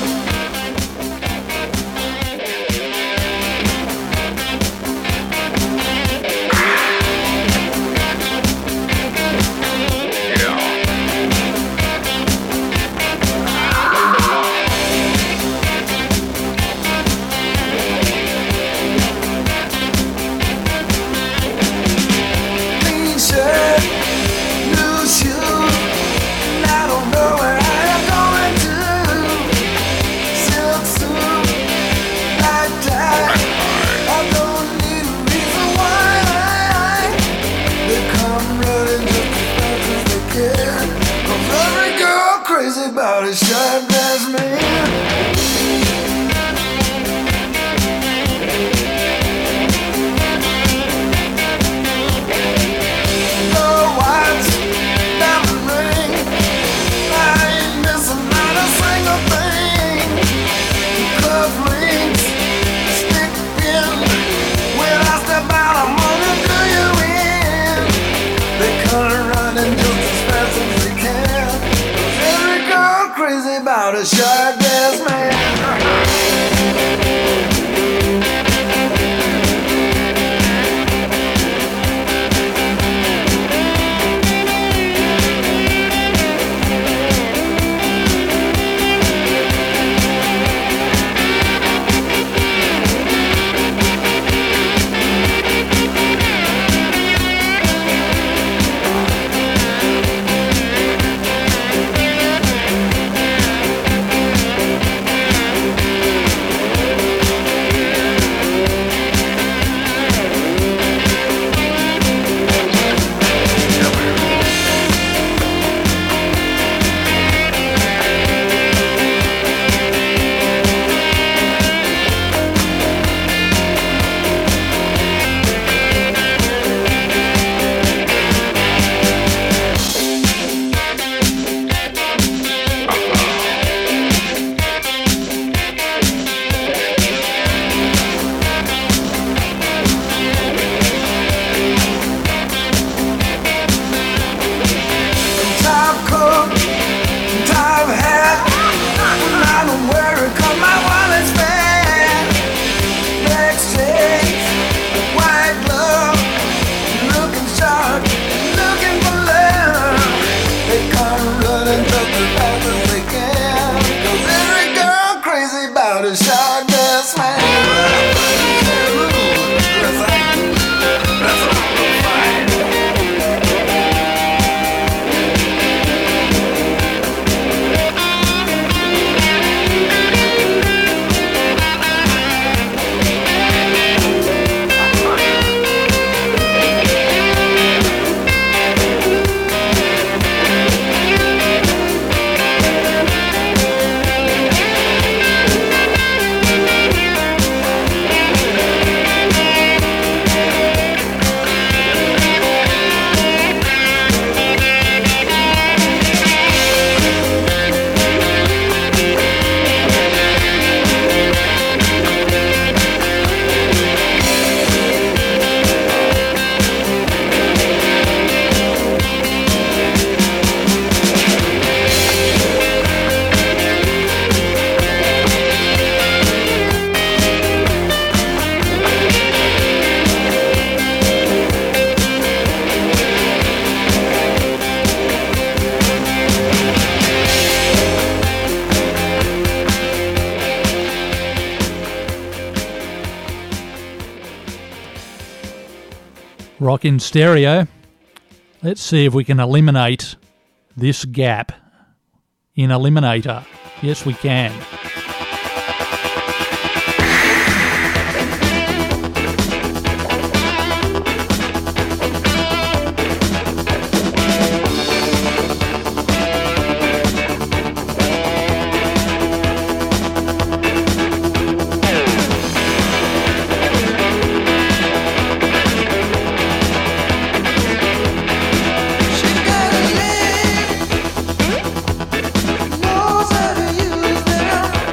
Clean shirt, new shoes, and I don't know where I am going to. Silk suit, black tie, I don't need a reason why. They come running just as fast as they can. 'Cause every girl crazy about a shirtless man. No watch, diamond ring, I ain't missing not a single thing. Cufflinks, stick in, when I step out I'm gonna do you in. They come running just as fast as they can. 'Cause every girl crazy about a shirtless man. Top coat, top hat, and I don't wear it 'cause my wallet's fat. Black shades, white glove, looking sharp, looking for love. They come running just as fast as they can. 'Cause every girl crazy about a shirtless man. That's all I'm fine. Rockin' stereo. Let's see if we can eliminate this gap in Eliminator. Yes, we can. Knows how to use them.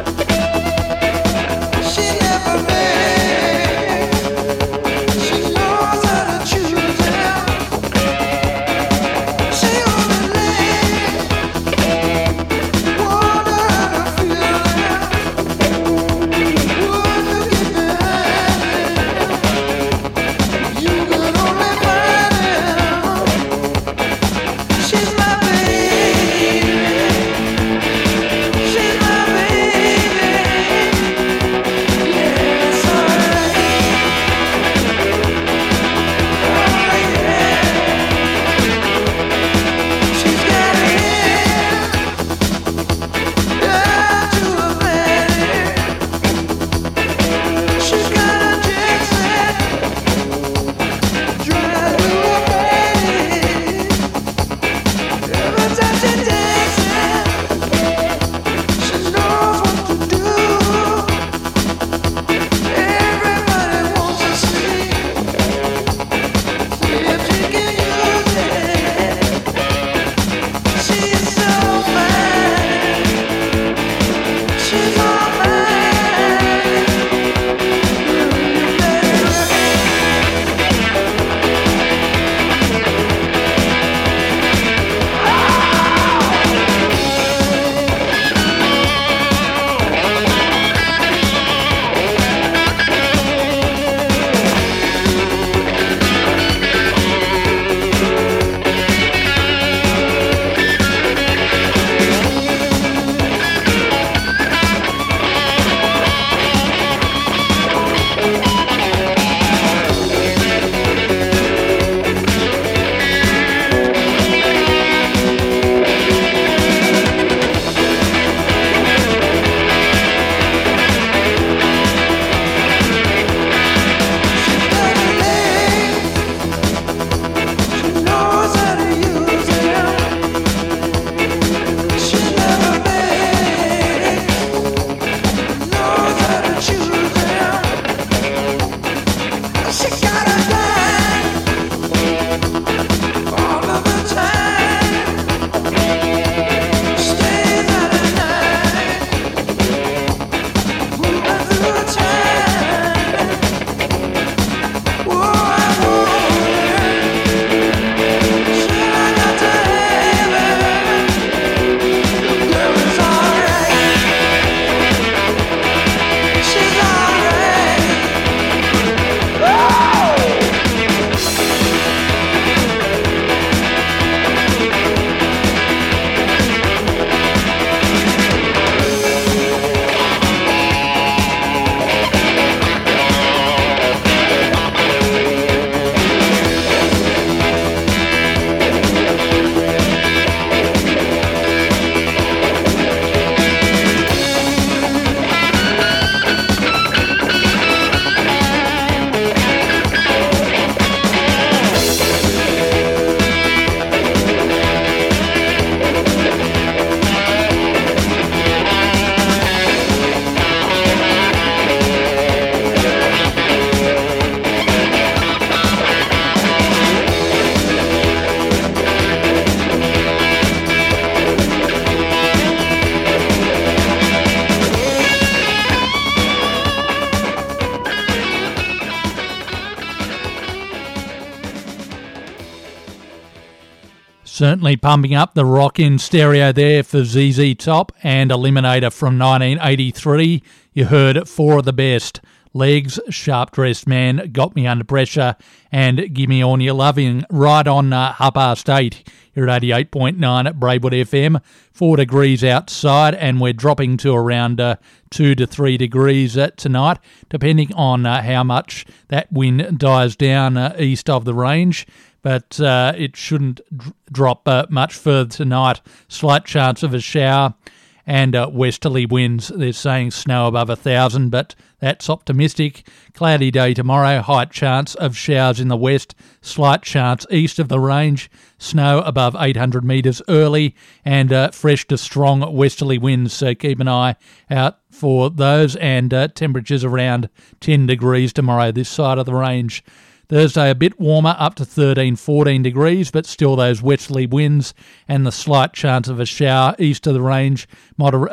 Certainly pumping up the rock in stereo there for ZZ Top and Eliminator from 1983. You heard Four of the Best. Legs, Sharp Dressed Man, Got Me Under Pressure, and Gimme All Your Loving right on 8:30. You're at 88.9 at Braidwood FM. 4 degrees outside, and we're dropping to around 2 to 3 degrees tonight, depending on how much that wind dies down east of the range. But it shouldn't drop much further tonight. Slight chance of a shower and westerly winds. They're saying snow above 1,000, but that's optimistic. Cloudy day tomorrow, high chance of showers in the west, slight chance east of the range, snow above 800 metres early, and fresh to strong westerly winds, so keep an eye out for those, and temperatures around 10 degrees tomorrow this side of the range. Thursday a bit warmer, up to 13, 14 degrees, but still those westerly winds and the slight chance of a shower east of the range, moderate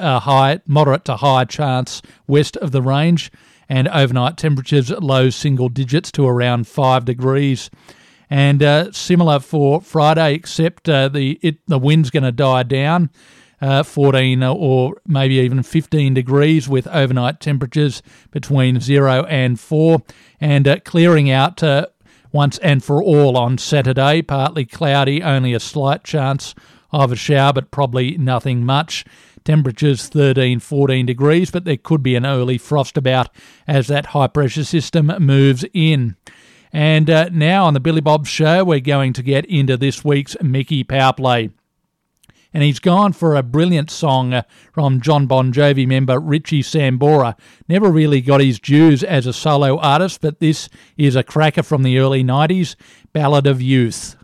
to high chance west of the range, and overnight temperatures low single digits to around 5 degrees. And similar for Friday, except the wind's going to die down. 14 or maybe even 15 degrees with overnight temperatures between 0 and 4, and clearing out once and for all on Saturday. Partly cloudy, only a slight chance of a shower, but probably nothing much. Temperatures 13, 14 degrees, but there could be an early frost about as that high pressure system moves in. And now on the Billy Bob Show, we're going to get into this week's Mickey Powerplay. And he's gone for a brilliant song from John Bon Jovi member Richie Sambora. Never really got his dues as a solo artist, but this is a cracker from the early 90s, Ballad of Youth.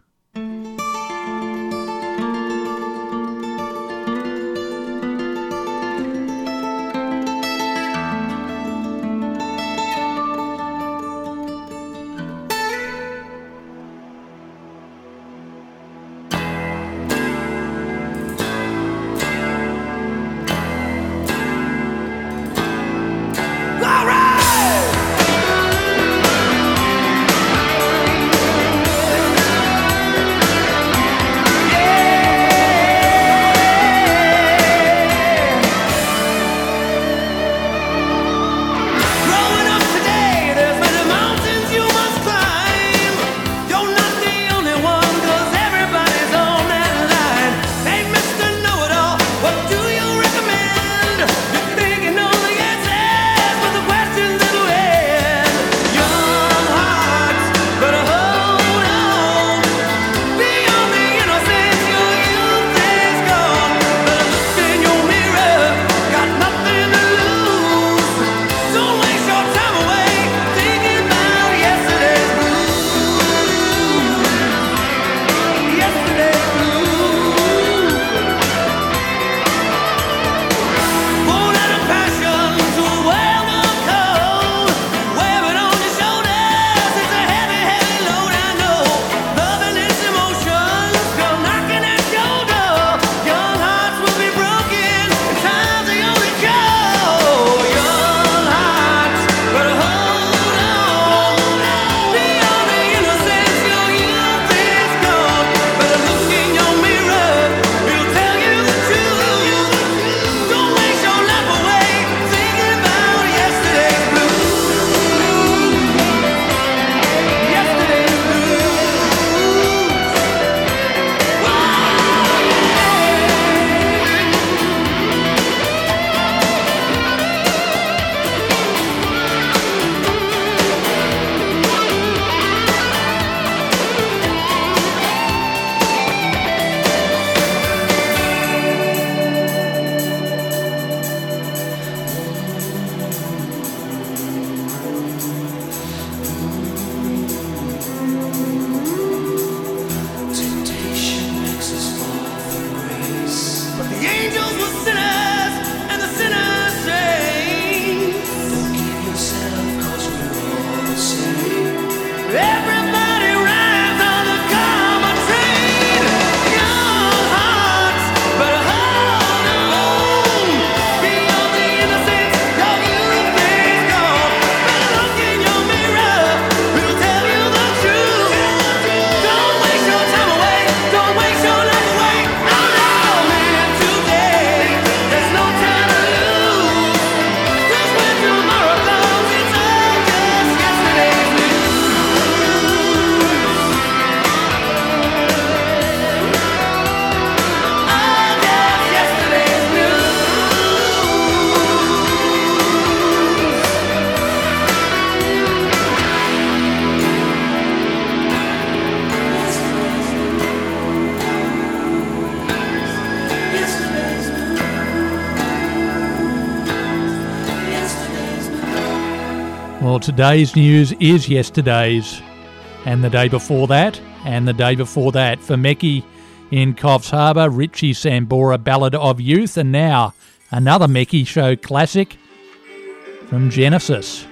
Don't waste your life away. Don't waste your life. Well, today's news is yesterday's, and the day before that, and the day before that. For Meckie in Coffs Harbour, Richie Sambora, Ballad of Youth, and now another Meckie Show classic from Genesis.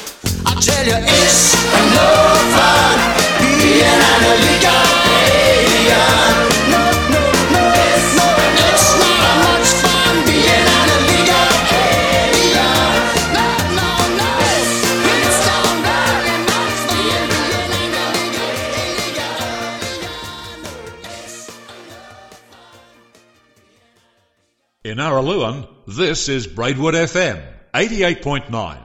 Tell you it's no fun being an illegal alien. In Araluen, this is Braidwood FM 88.9.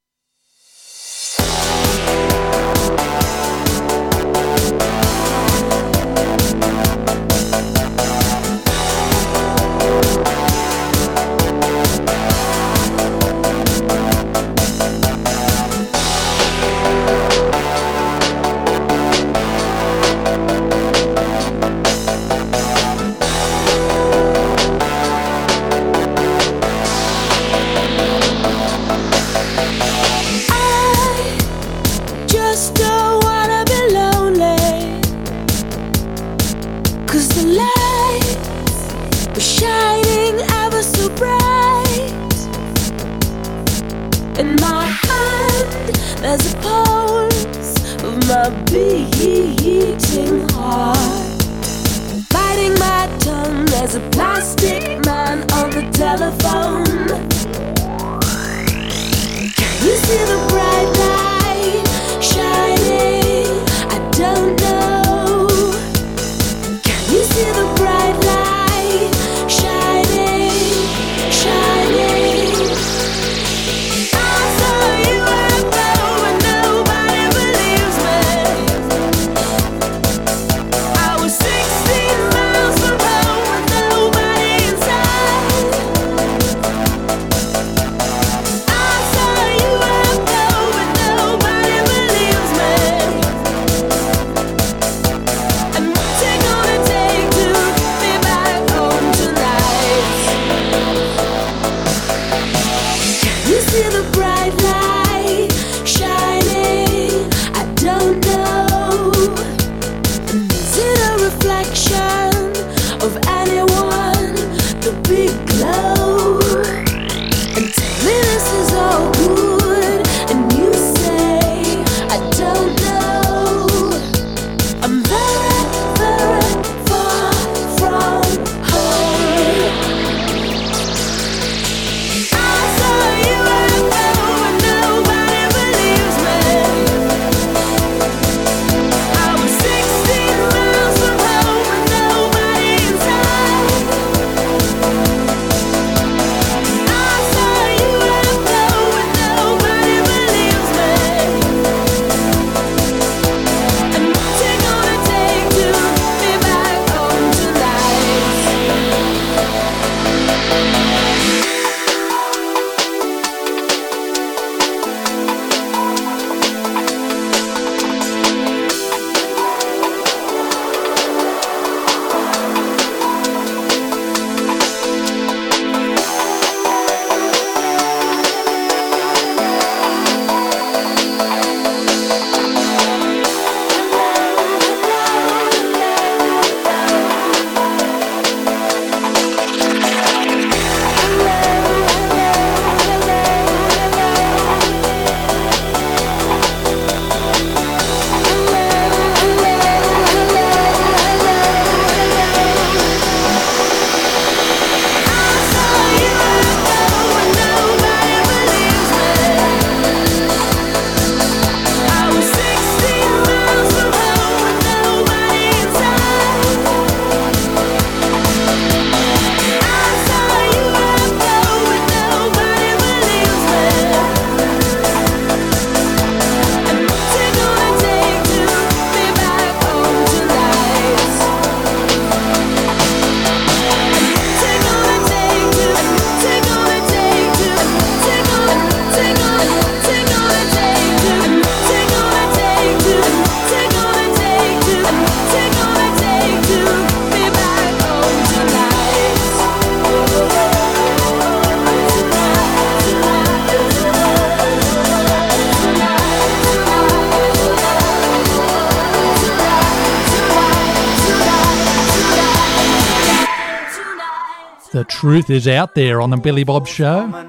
The truth is out there on the Billy Bob Show. Die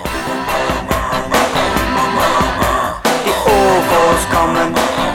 UFOs kommen.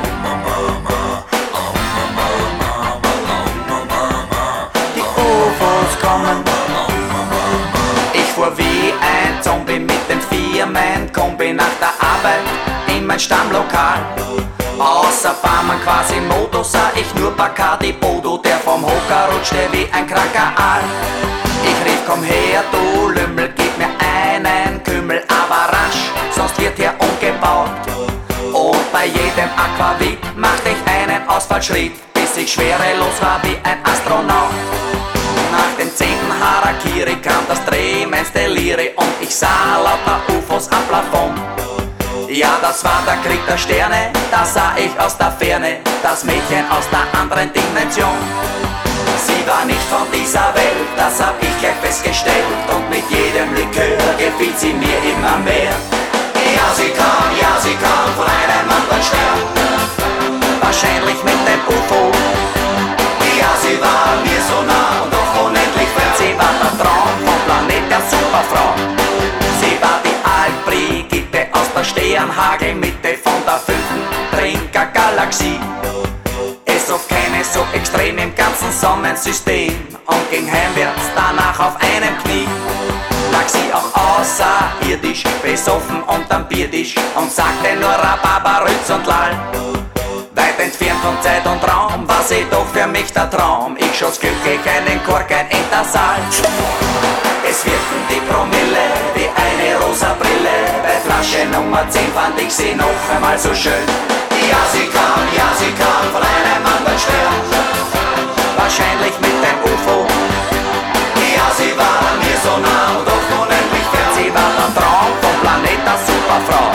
Die UFOs kommen. Ich fuhr wie ein Zombie mit dem Viermann-Kombi nach der Arbeit in mein Stammlokal. Außer Barmann quasi Modo sah ich nur Bacardi Bodo, der vom Hocker rutschte wie ein kranker Aal. Ich rief komm her, du Lümmel, gib mir einen Kümmel, aber rasch, sonst wird hier umgebaut. Und bei jedem Aquavit machte ich einen Ausfallschritt, bis ich schwerelos war wie ein Astronaut. Nach dem 10. Harakiri kam das tremendste Liri und ich sah lauter UFOs am Plafond. Ja, das war der Krieg der Sterne, da sah ich aus der Ferne das Mädchen aus der anderen Dimension. Sie war nicht von dieser Welt, das hab ich gleich festgestellt, und mit jedem Likör gefiel sie mir immer mehr. Ja, sie kam von einem anderen Stern, wahrscheinlich mit dem UFO. Ja, sie war mir so nah und doch unendlich fern. Sie war der Traum vom Planet der Superfrau. Sie war die Alt-Brigitte aus der Sternhagelmitte von der 5. Trinkergalaxie. Es oft keine so extrem im ganzen Sonnensystem und ging heimwärts danach auf einem Knie. Lag sie auch außerirdisch, besoffen unterm Biertisch und sagte nur Rhabarber, Rütz und Lall. Weit entfernt von Zeit und Raum war sie doch für mich der Traum. Ich schoss glücklich einen Korken in der Saal. Es wirkten die Promille wie eine rosa Brille. Bei Flasche Nummer 10 fand ich sie noch einmal so schön. Ja, sie kam von einem anderen Stern, wahrscheinlich mit dem UFO. Ja, sie war mir so nah und doch unendlich fern. Sie war der Traum vom Planet der Superfrau.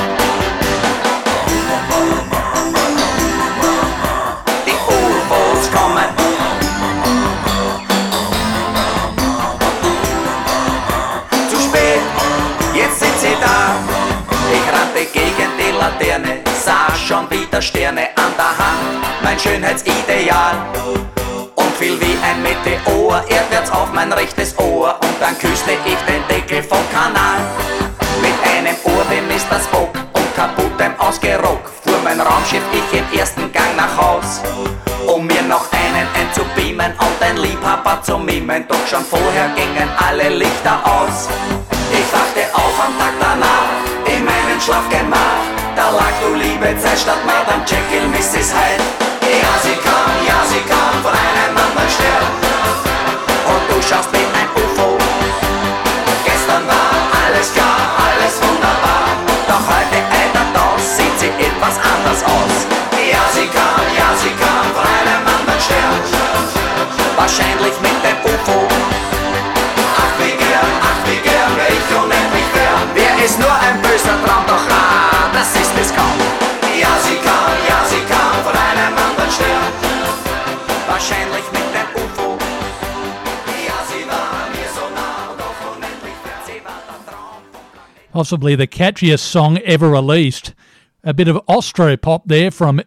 Die UFOs kommen. Zu spät, jetzt sind sie da. Ich rannte gegen die Laterne, sah schon wieder Sterne an der Hand, mein Schönheitsideal. Und fiel wie ein Meteor erdwärts auf mein rechtes Ohr. Und dann küsste ich den Deckel vom Kanal. Mit einem Ohr wie Mr. Spock und kaputtem Ausgerock fuhr mein Raumschiff ich im ersten Gang nach Haus, um mir noch einen einzubeamen und ein Liebhaber zu mimen. Doch schon vorher gingen alle Lichter aus. Ich wachte auf am Tag danach in meinem Schlafgemach. Da lag du liebe Zeit statt Madame Jekyll, Mrs. Hyde. Ja, sie kam von einem anderen Stern, und du schaust wie ein UFO. Gestern war alles klar, alles wunderbar, doch heute eitert aus, sieht sie etwas anders aus. Ja, sie kam von einem anderen Stern, wahrscheinlich mit dem UFO. Ach wie gern wär ich unendlich fern. Wer ist nur ein böser Traum, doch das ist es kaum. Ja, sie kam von einem anderen Stern, wahrscheinlich mit dem UFO. Ja, sie war mir so nah und doch unendlich fern. Sie war der Traum. Possibly the catchiest song ever released. A bit of Austropop there from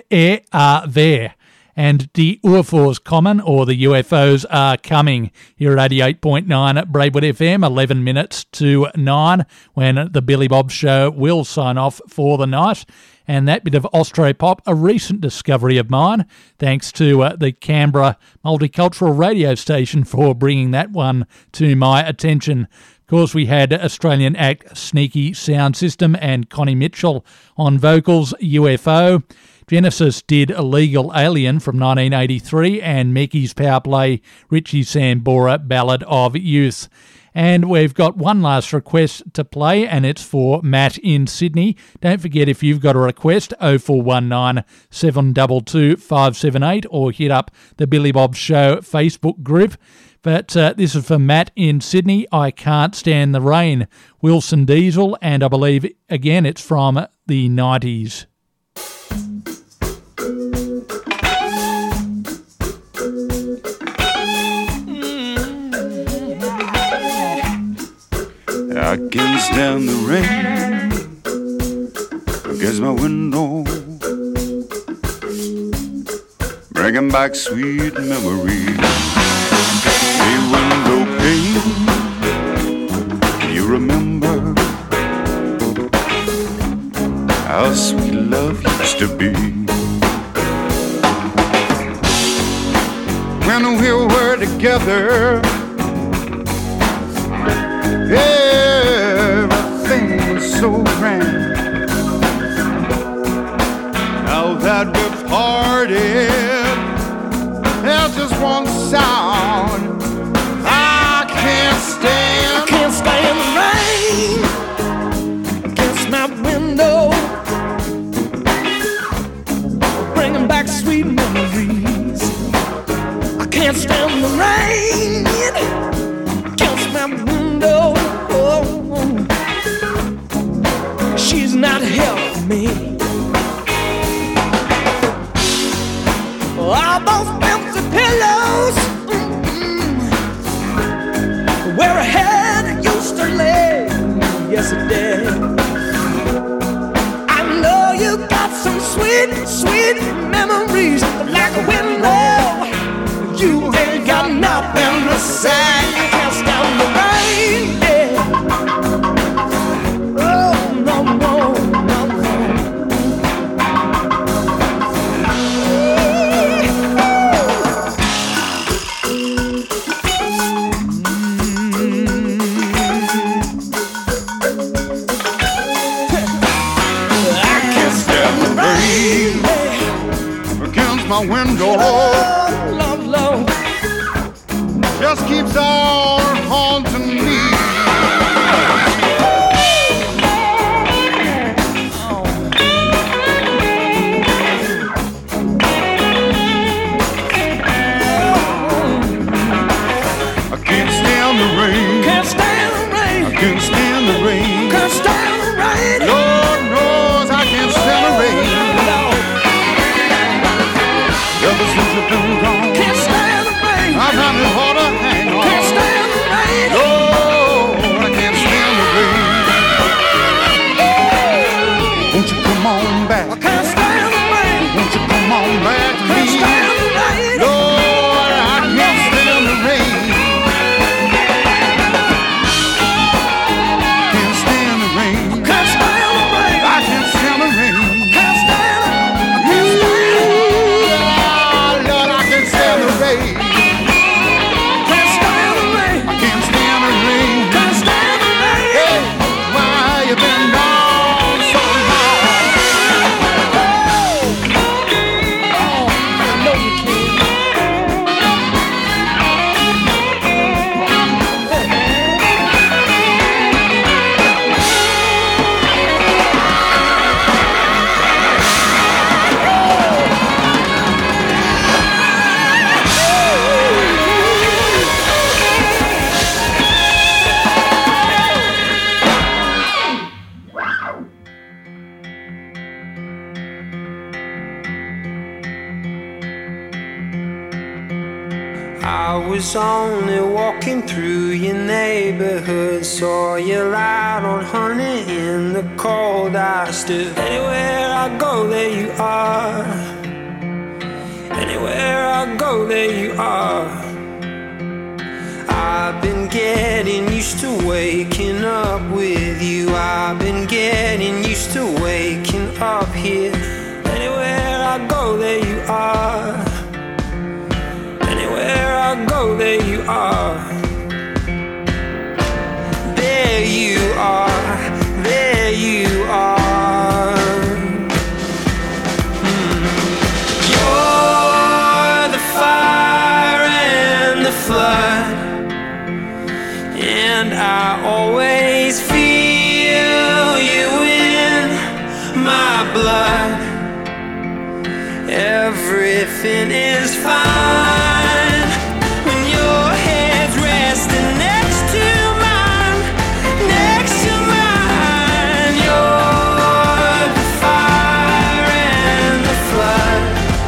There. And the UFOs coming, or the UFOs are coming, here at 88.9 at Braidwood FM, 11 minutes to 9, when the Billy Bob Show will sign off for the night. And that bit of Austropop, a recent discovery of mine, thanks to the Canberra Multicultural Radio Station for bringing that one to my attention. Of course, we had Australian act Sneaky Sound System and Connie Mitchell on vocals, UFO. Genesis did Illegal Alien from 1983 and Mickey's Power Play Richie Sambora Ballad of Youth. And we've got one last request to play, and it's for Matt in Sydney. Don't forget, if you've got a request, 0419 722 578, or hit up the Billy Bob Show Facebook group. But this is for Matt in Sydney. I Can't Stand the Rain, Wilson Diesel, and I believe, again, it's from the 90s. I can't stand the rain against my window, bringing back sweet memories. A window pane, you remember how sweet love used to be when we were together. Everything was so grand. Now that we've parted, there's just one sound I can't stand. side. You can't stop the rain. Yeah. Oh, no, no, no, no. I can't stand the rain against my window. Just keeps on haunting me. I can't stand the rain. Can't stand the rain. I can't stand the rain. Can't stand the rain. Lord knows I can't stand the rain. Ever since you've been gone, can't stand the rain. I found it hard to hang on. Can't stand the rain. Lord, I can't stand the rain. Won't you come on back? I can't stand the rain. Won't you come on back to Can't me? stand the rain. Lord, I can't stand the rain. Can't stand the rain. Can't stand the rain. I can't stand the rain. Can't stand it. Can't stand it. Lord, I can't stand the rain. Can't stand the rain. I can't stand the rain. Can't stand the rain. Hey, why you been gone so long? I know you can. I was only walking through your neighborhood, saw you light on honey in the cold. I stood anywhere I go, there you are. Anywhere I go, there you are. I've been getting used to waking up with you. I've been getting used to waking up here. Anywhere I go, there you are. Anywhere I go, there you are. There you are. There you are. You're the fire and the flood, and I always feel you in my blood. Everything is fine when your head's resting next to mine, next to mine. You're the fire and the flood.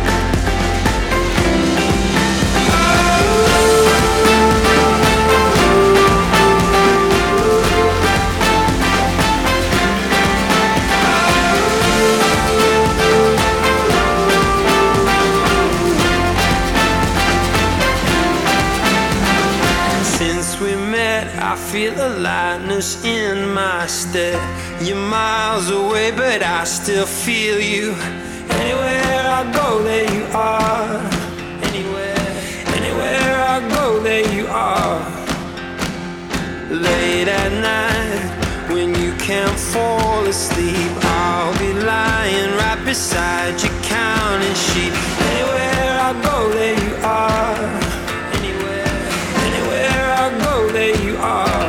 Since we met, I feel a lightness in my step. You're miles away, but I still feel you. Anywhere I go, there you are. Anywhere I go, there you are. Late at night, when you can't fall asleep, I'll be lying right beside you, counting sheep. Anywhere I go, there you are. Anywhere I go, there you are.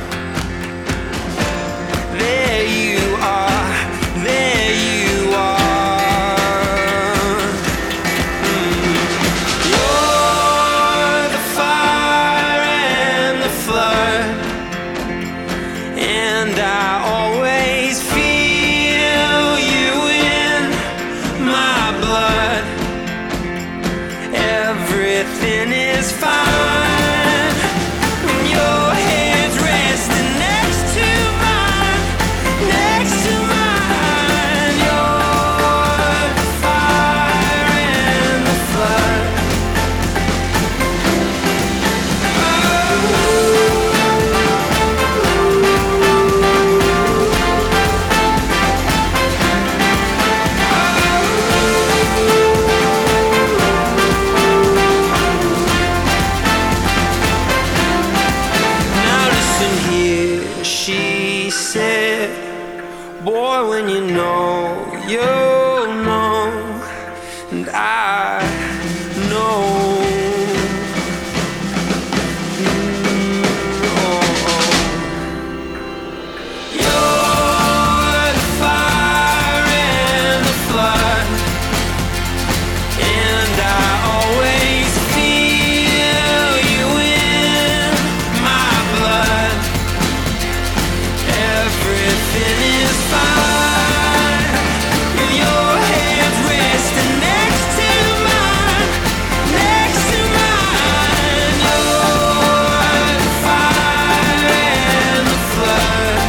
There you are. There you are. You're the fire and the flood, and I always feel you in my Boy, when you know, you'll know. And I know. You're the fire and the flood, and I always feel you in my blood. Everything is fine with your hands resting next to mine, next to mine. You're the fire and the flood.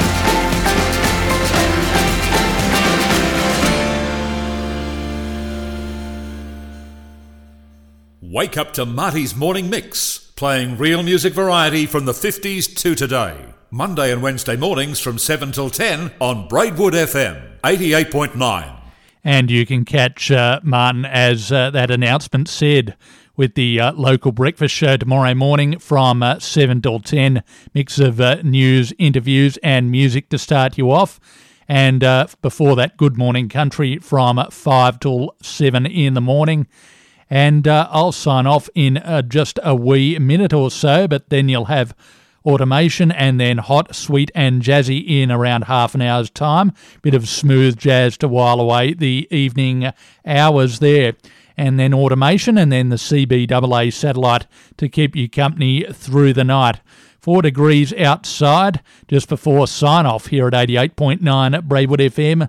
Wake up to Marty's Morning Mix, playing real music variety from the 50s to today. Monday and Wednesday mornings from 7 till 10 on Braidwood FM 88.9. And you can catch Martin, as that announcement said, with the local breakfast show tomorrow morning from 7 till 10. Mix of news, interviews and music to start you off. And before that, Good Morning Country from 5 till 7 in the morning. And I'll sign off in just a wee minute or so, but then you'll have Automation and then Hot, Sweet and Jazzy in around half an hour's time. Bit of smooth jazz to while away the evening hours there. And then Automation and then the CBAA satellite to keep you company through the night. 4 degrees outside just before sign-off here at 88.9 Braidwood FM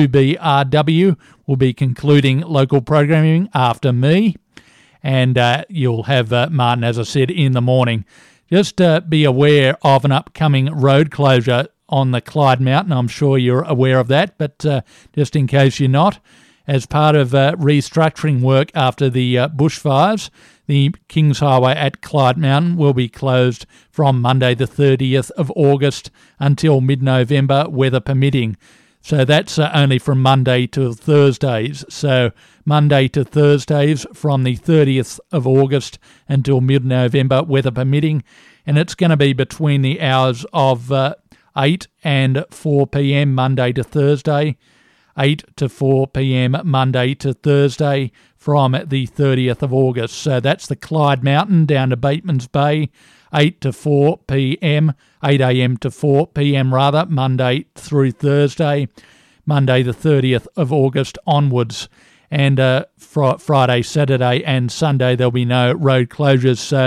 2BRW. We'll be concluding local programming after me. And you'll have Martin, as I said, in the morning. Just be aware of an upcoming road closure on the Clyde Mountain. I'm sure you're aware of that, but just in case you're not, as part of restructuring work after the bushfires, the Kings Highway at Clyde Mountain will be closed from Monday the 30th of August until mid-November, weather permitting. So that's only from Monday to Thursdays. So Monday to Thursdays from the 30th of August until mid-November, weather permitting. And it's going to be between the hours of 8 and 4 p.m. Monday to Thursday. 8 to 4 p.m. Monday to Thursday from the 30th of August. So that's the Clyde Mountain down to Bateman's Bay, 8 to 4 p.m., 8 a.m. to 4 p.m. rather, Monday through Thursday, Monday the 30th of August onwards. And Friday, Saturday and Sunday there'll be no road closures. So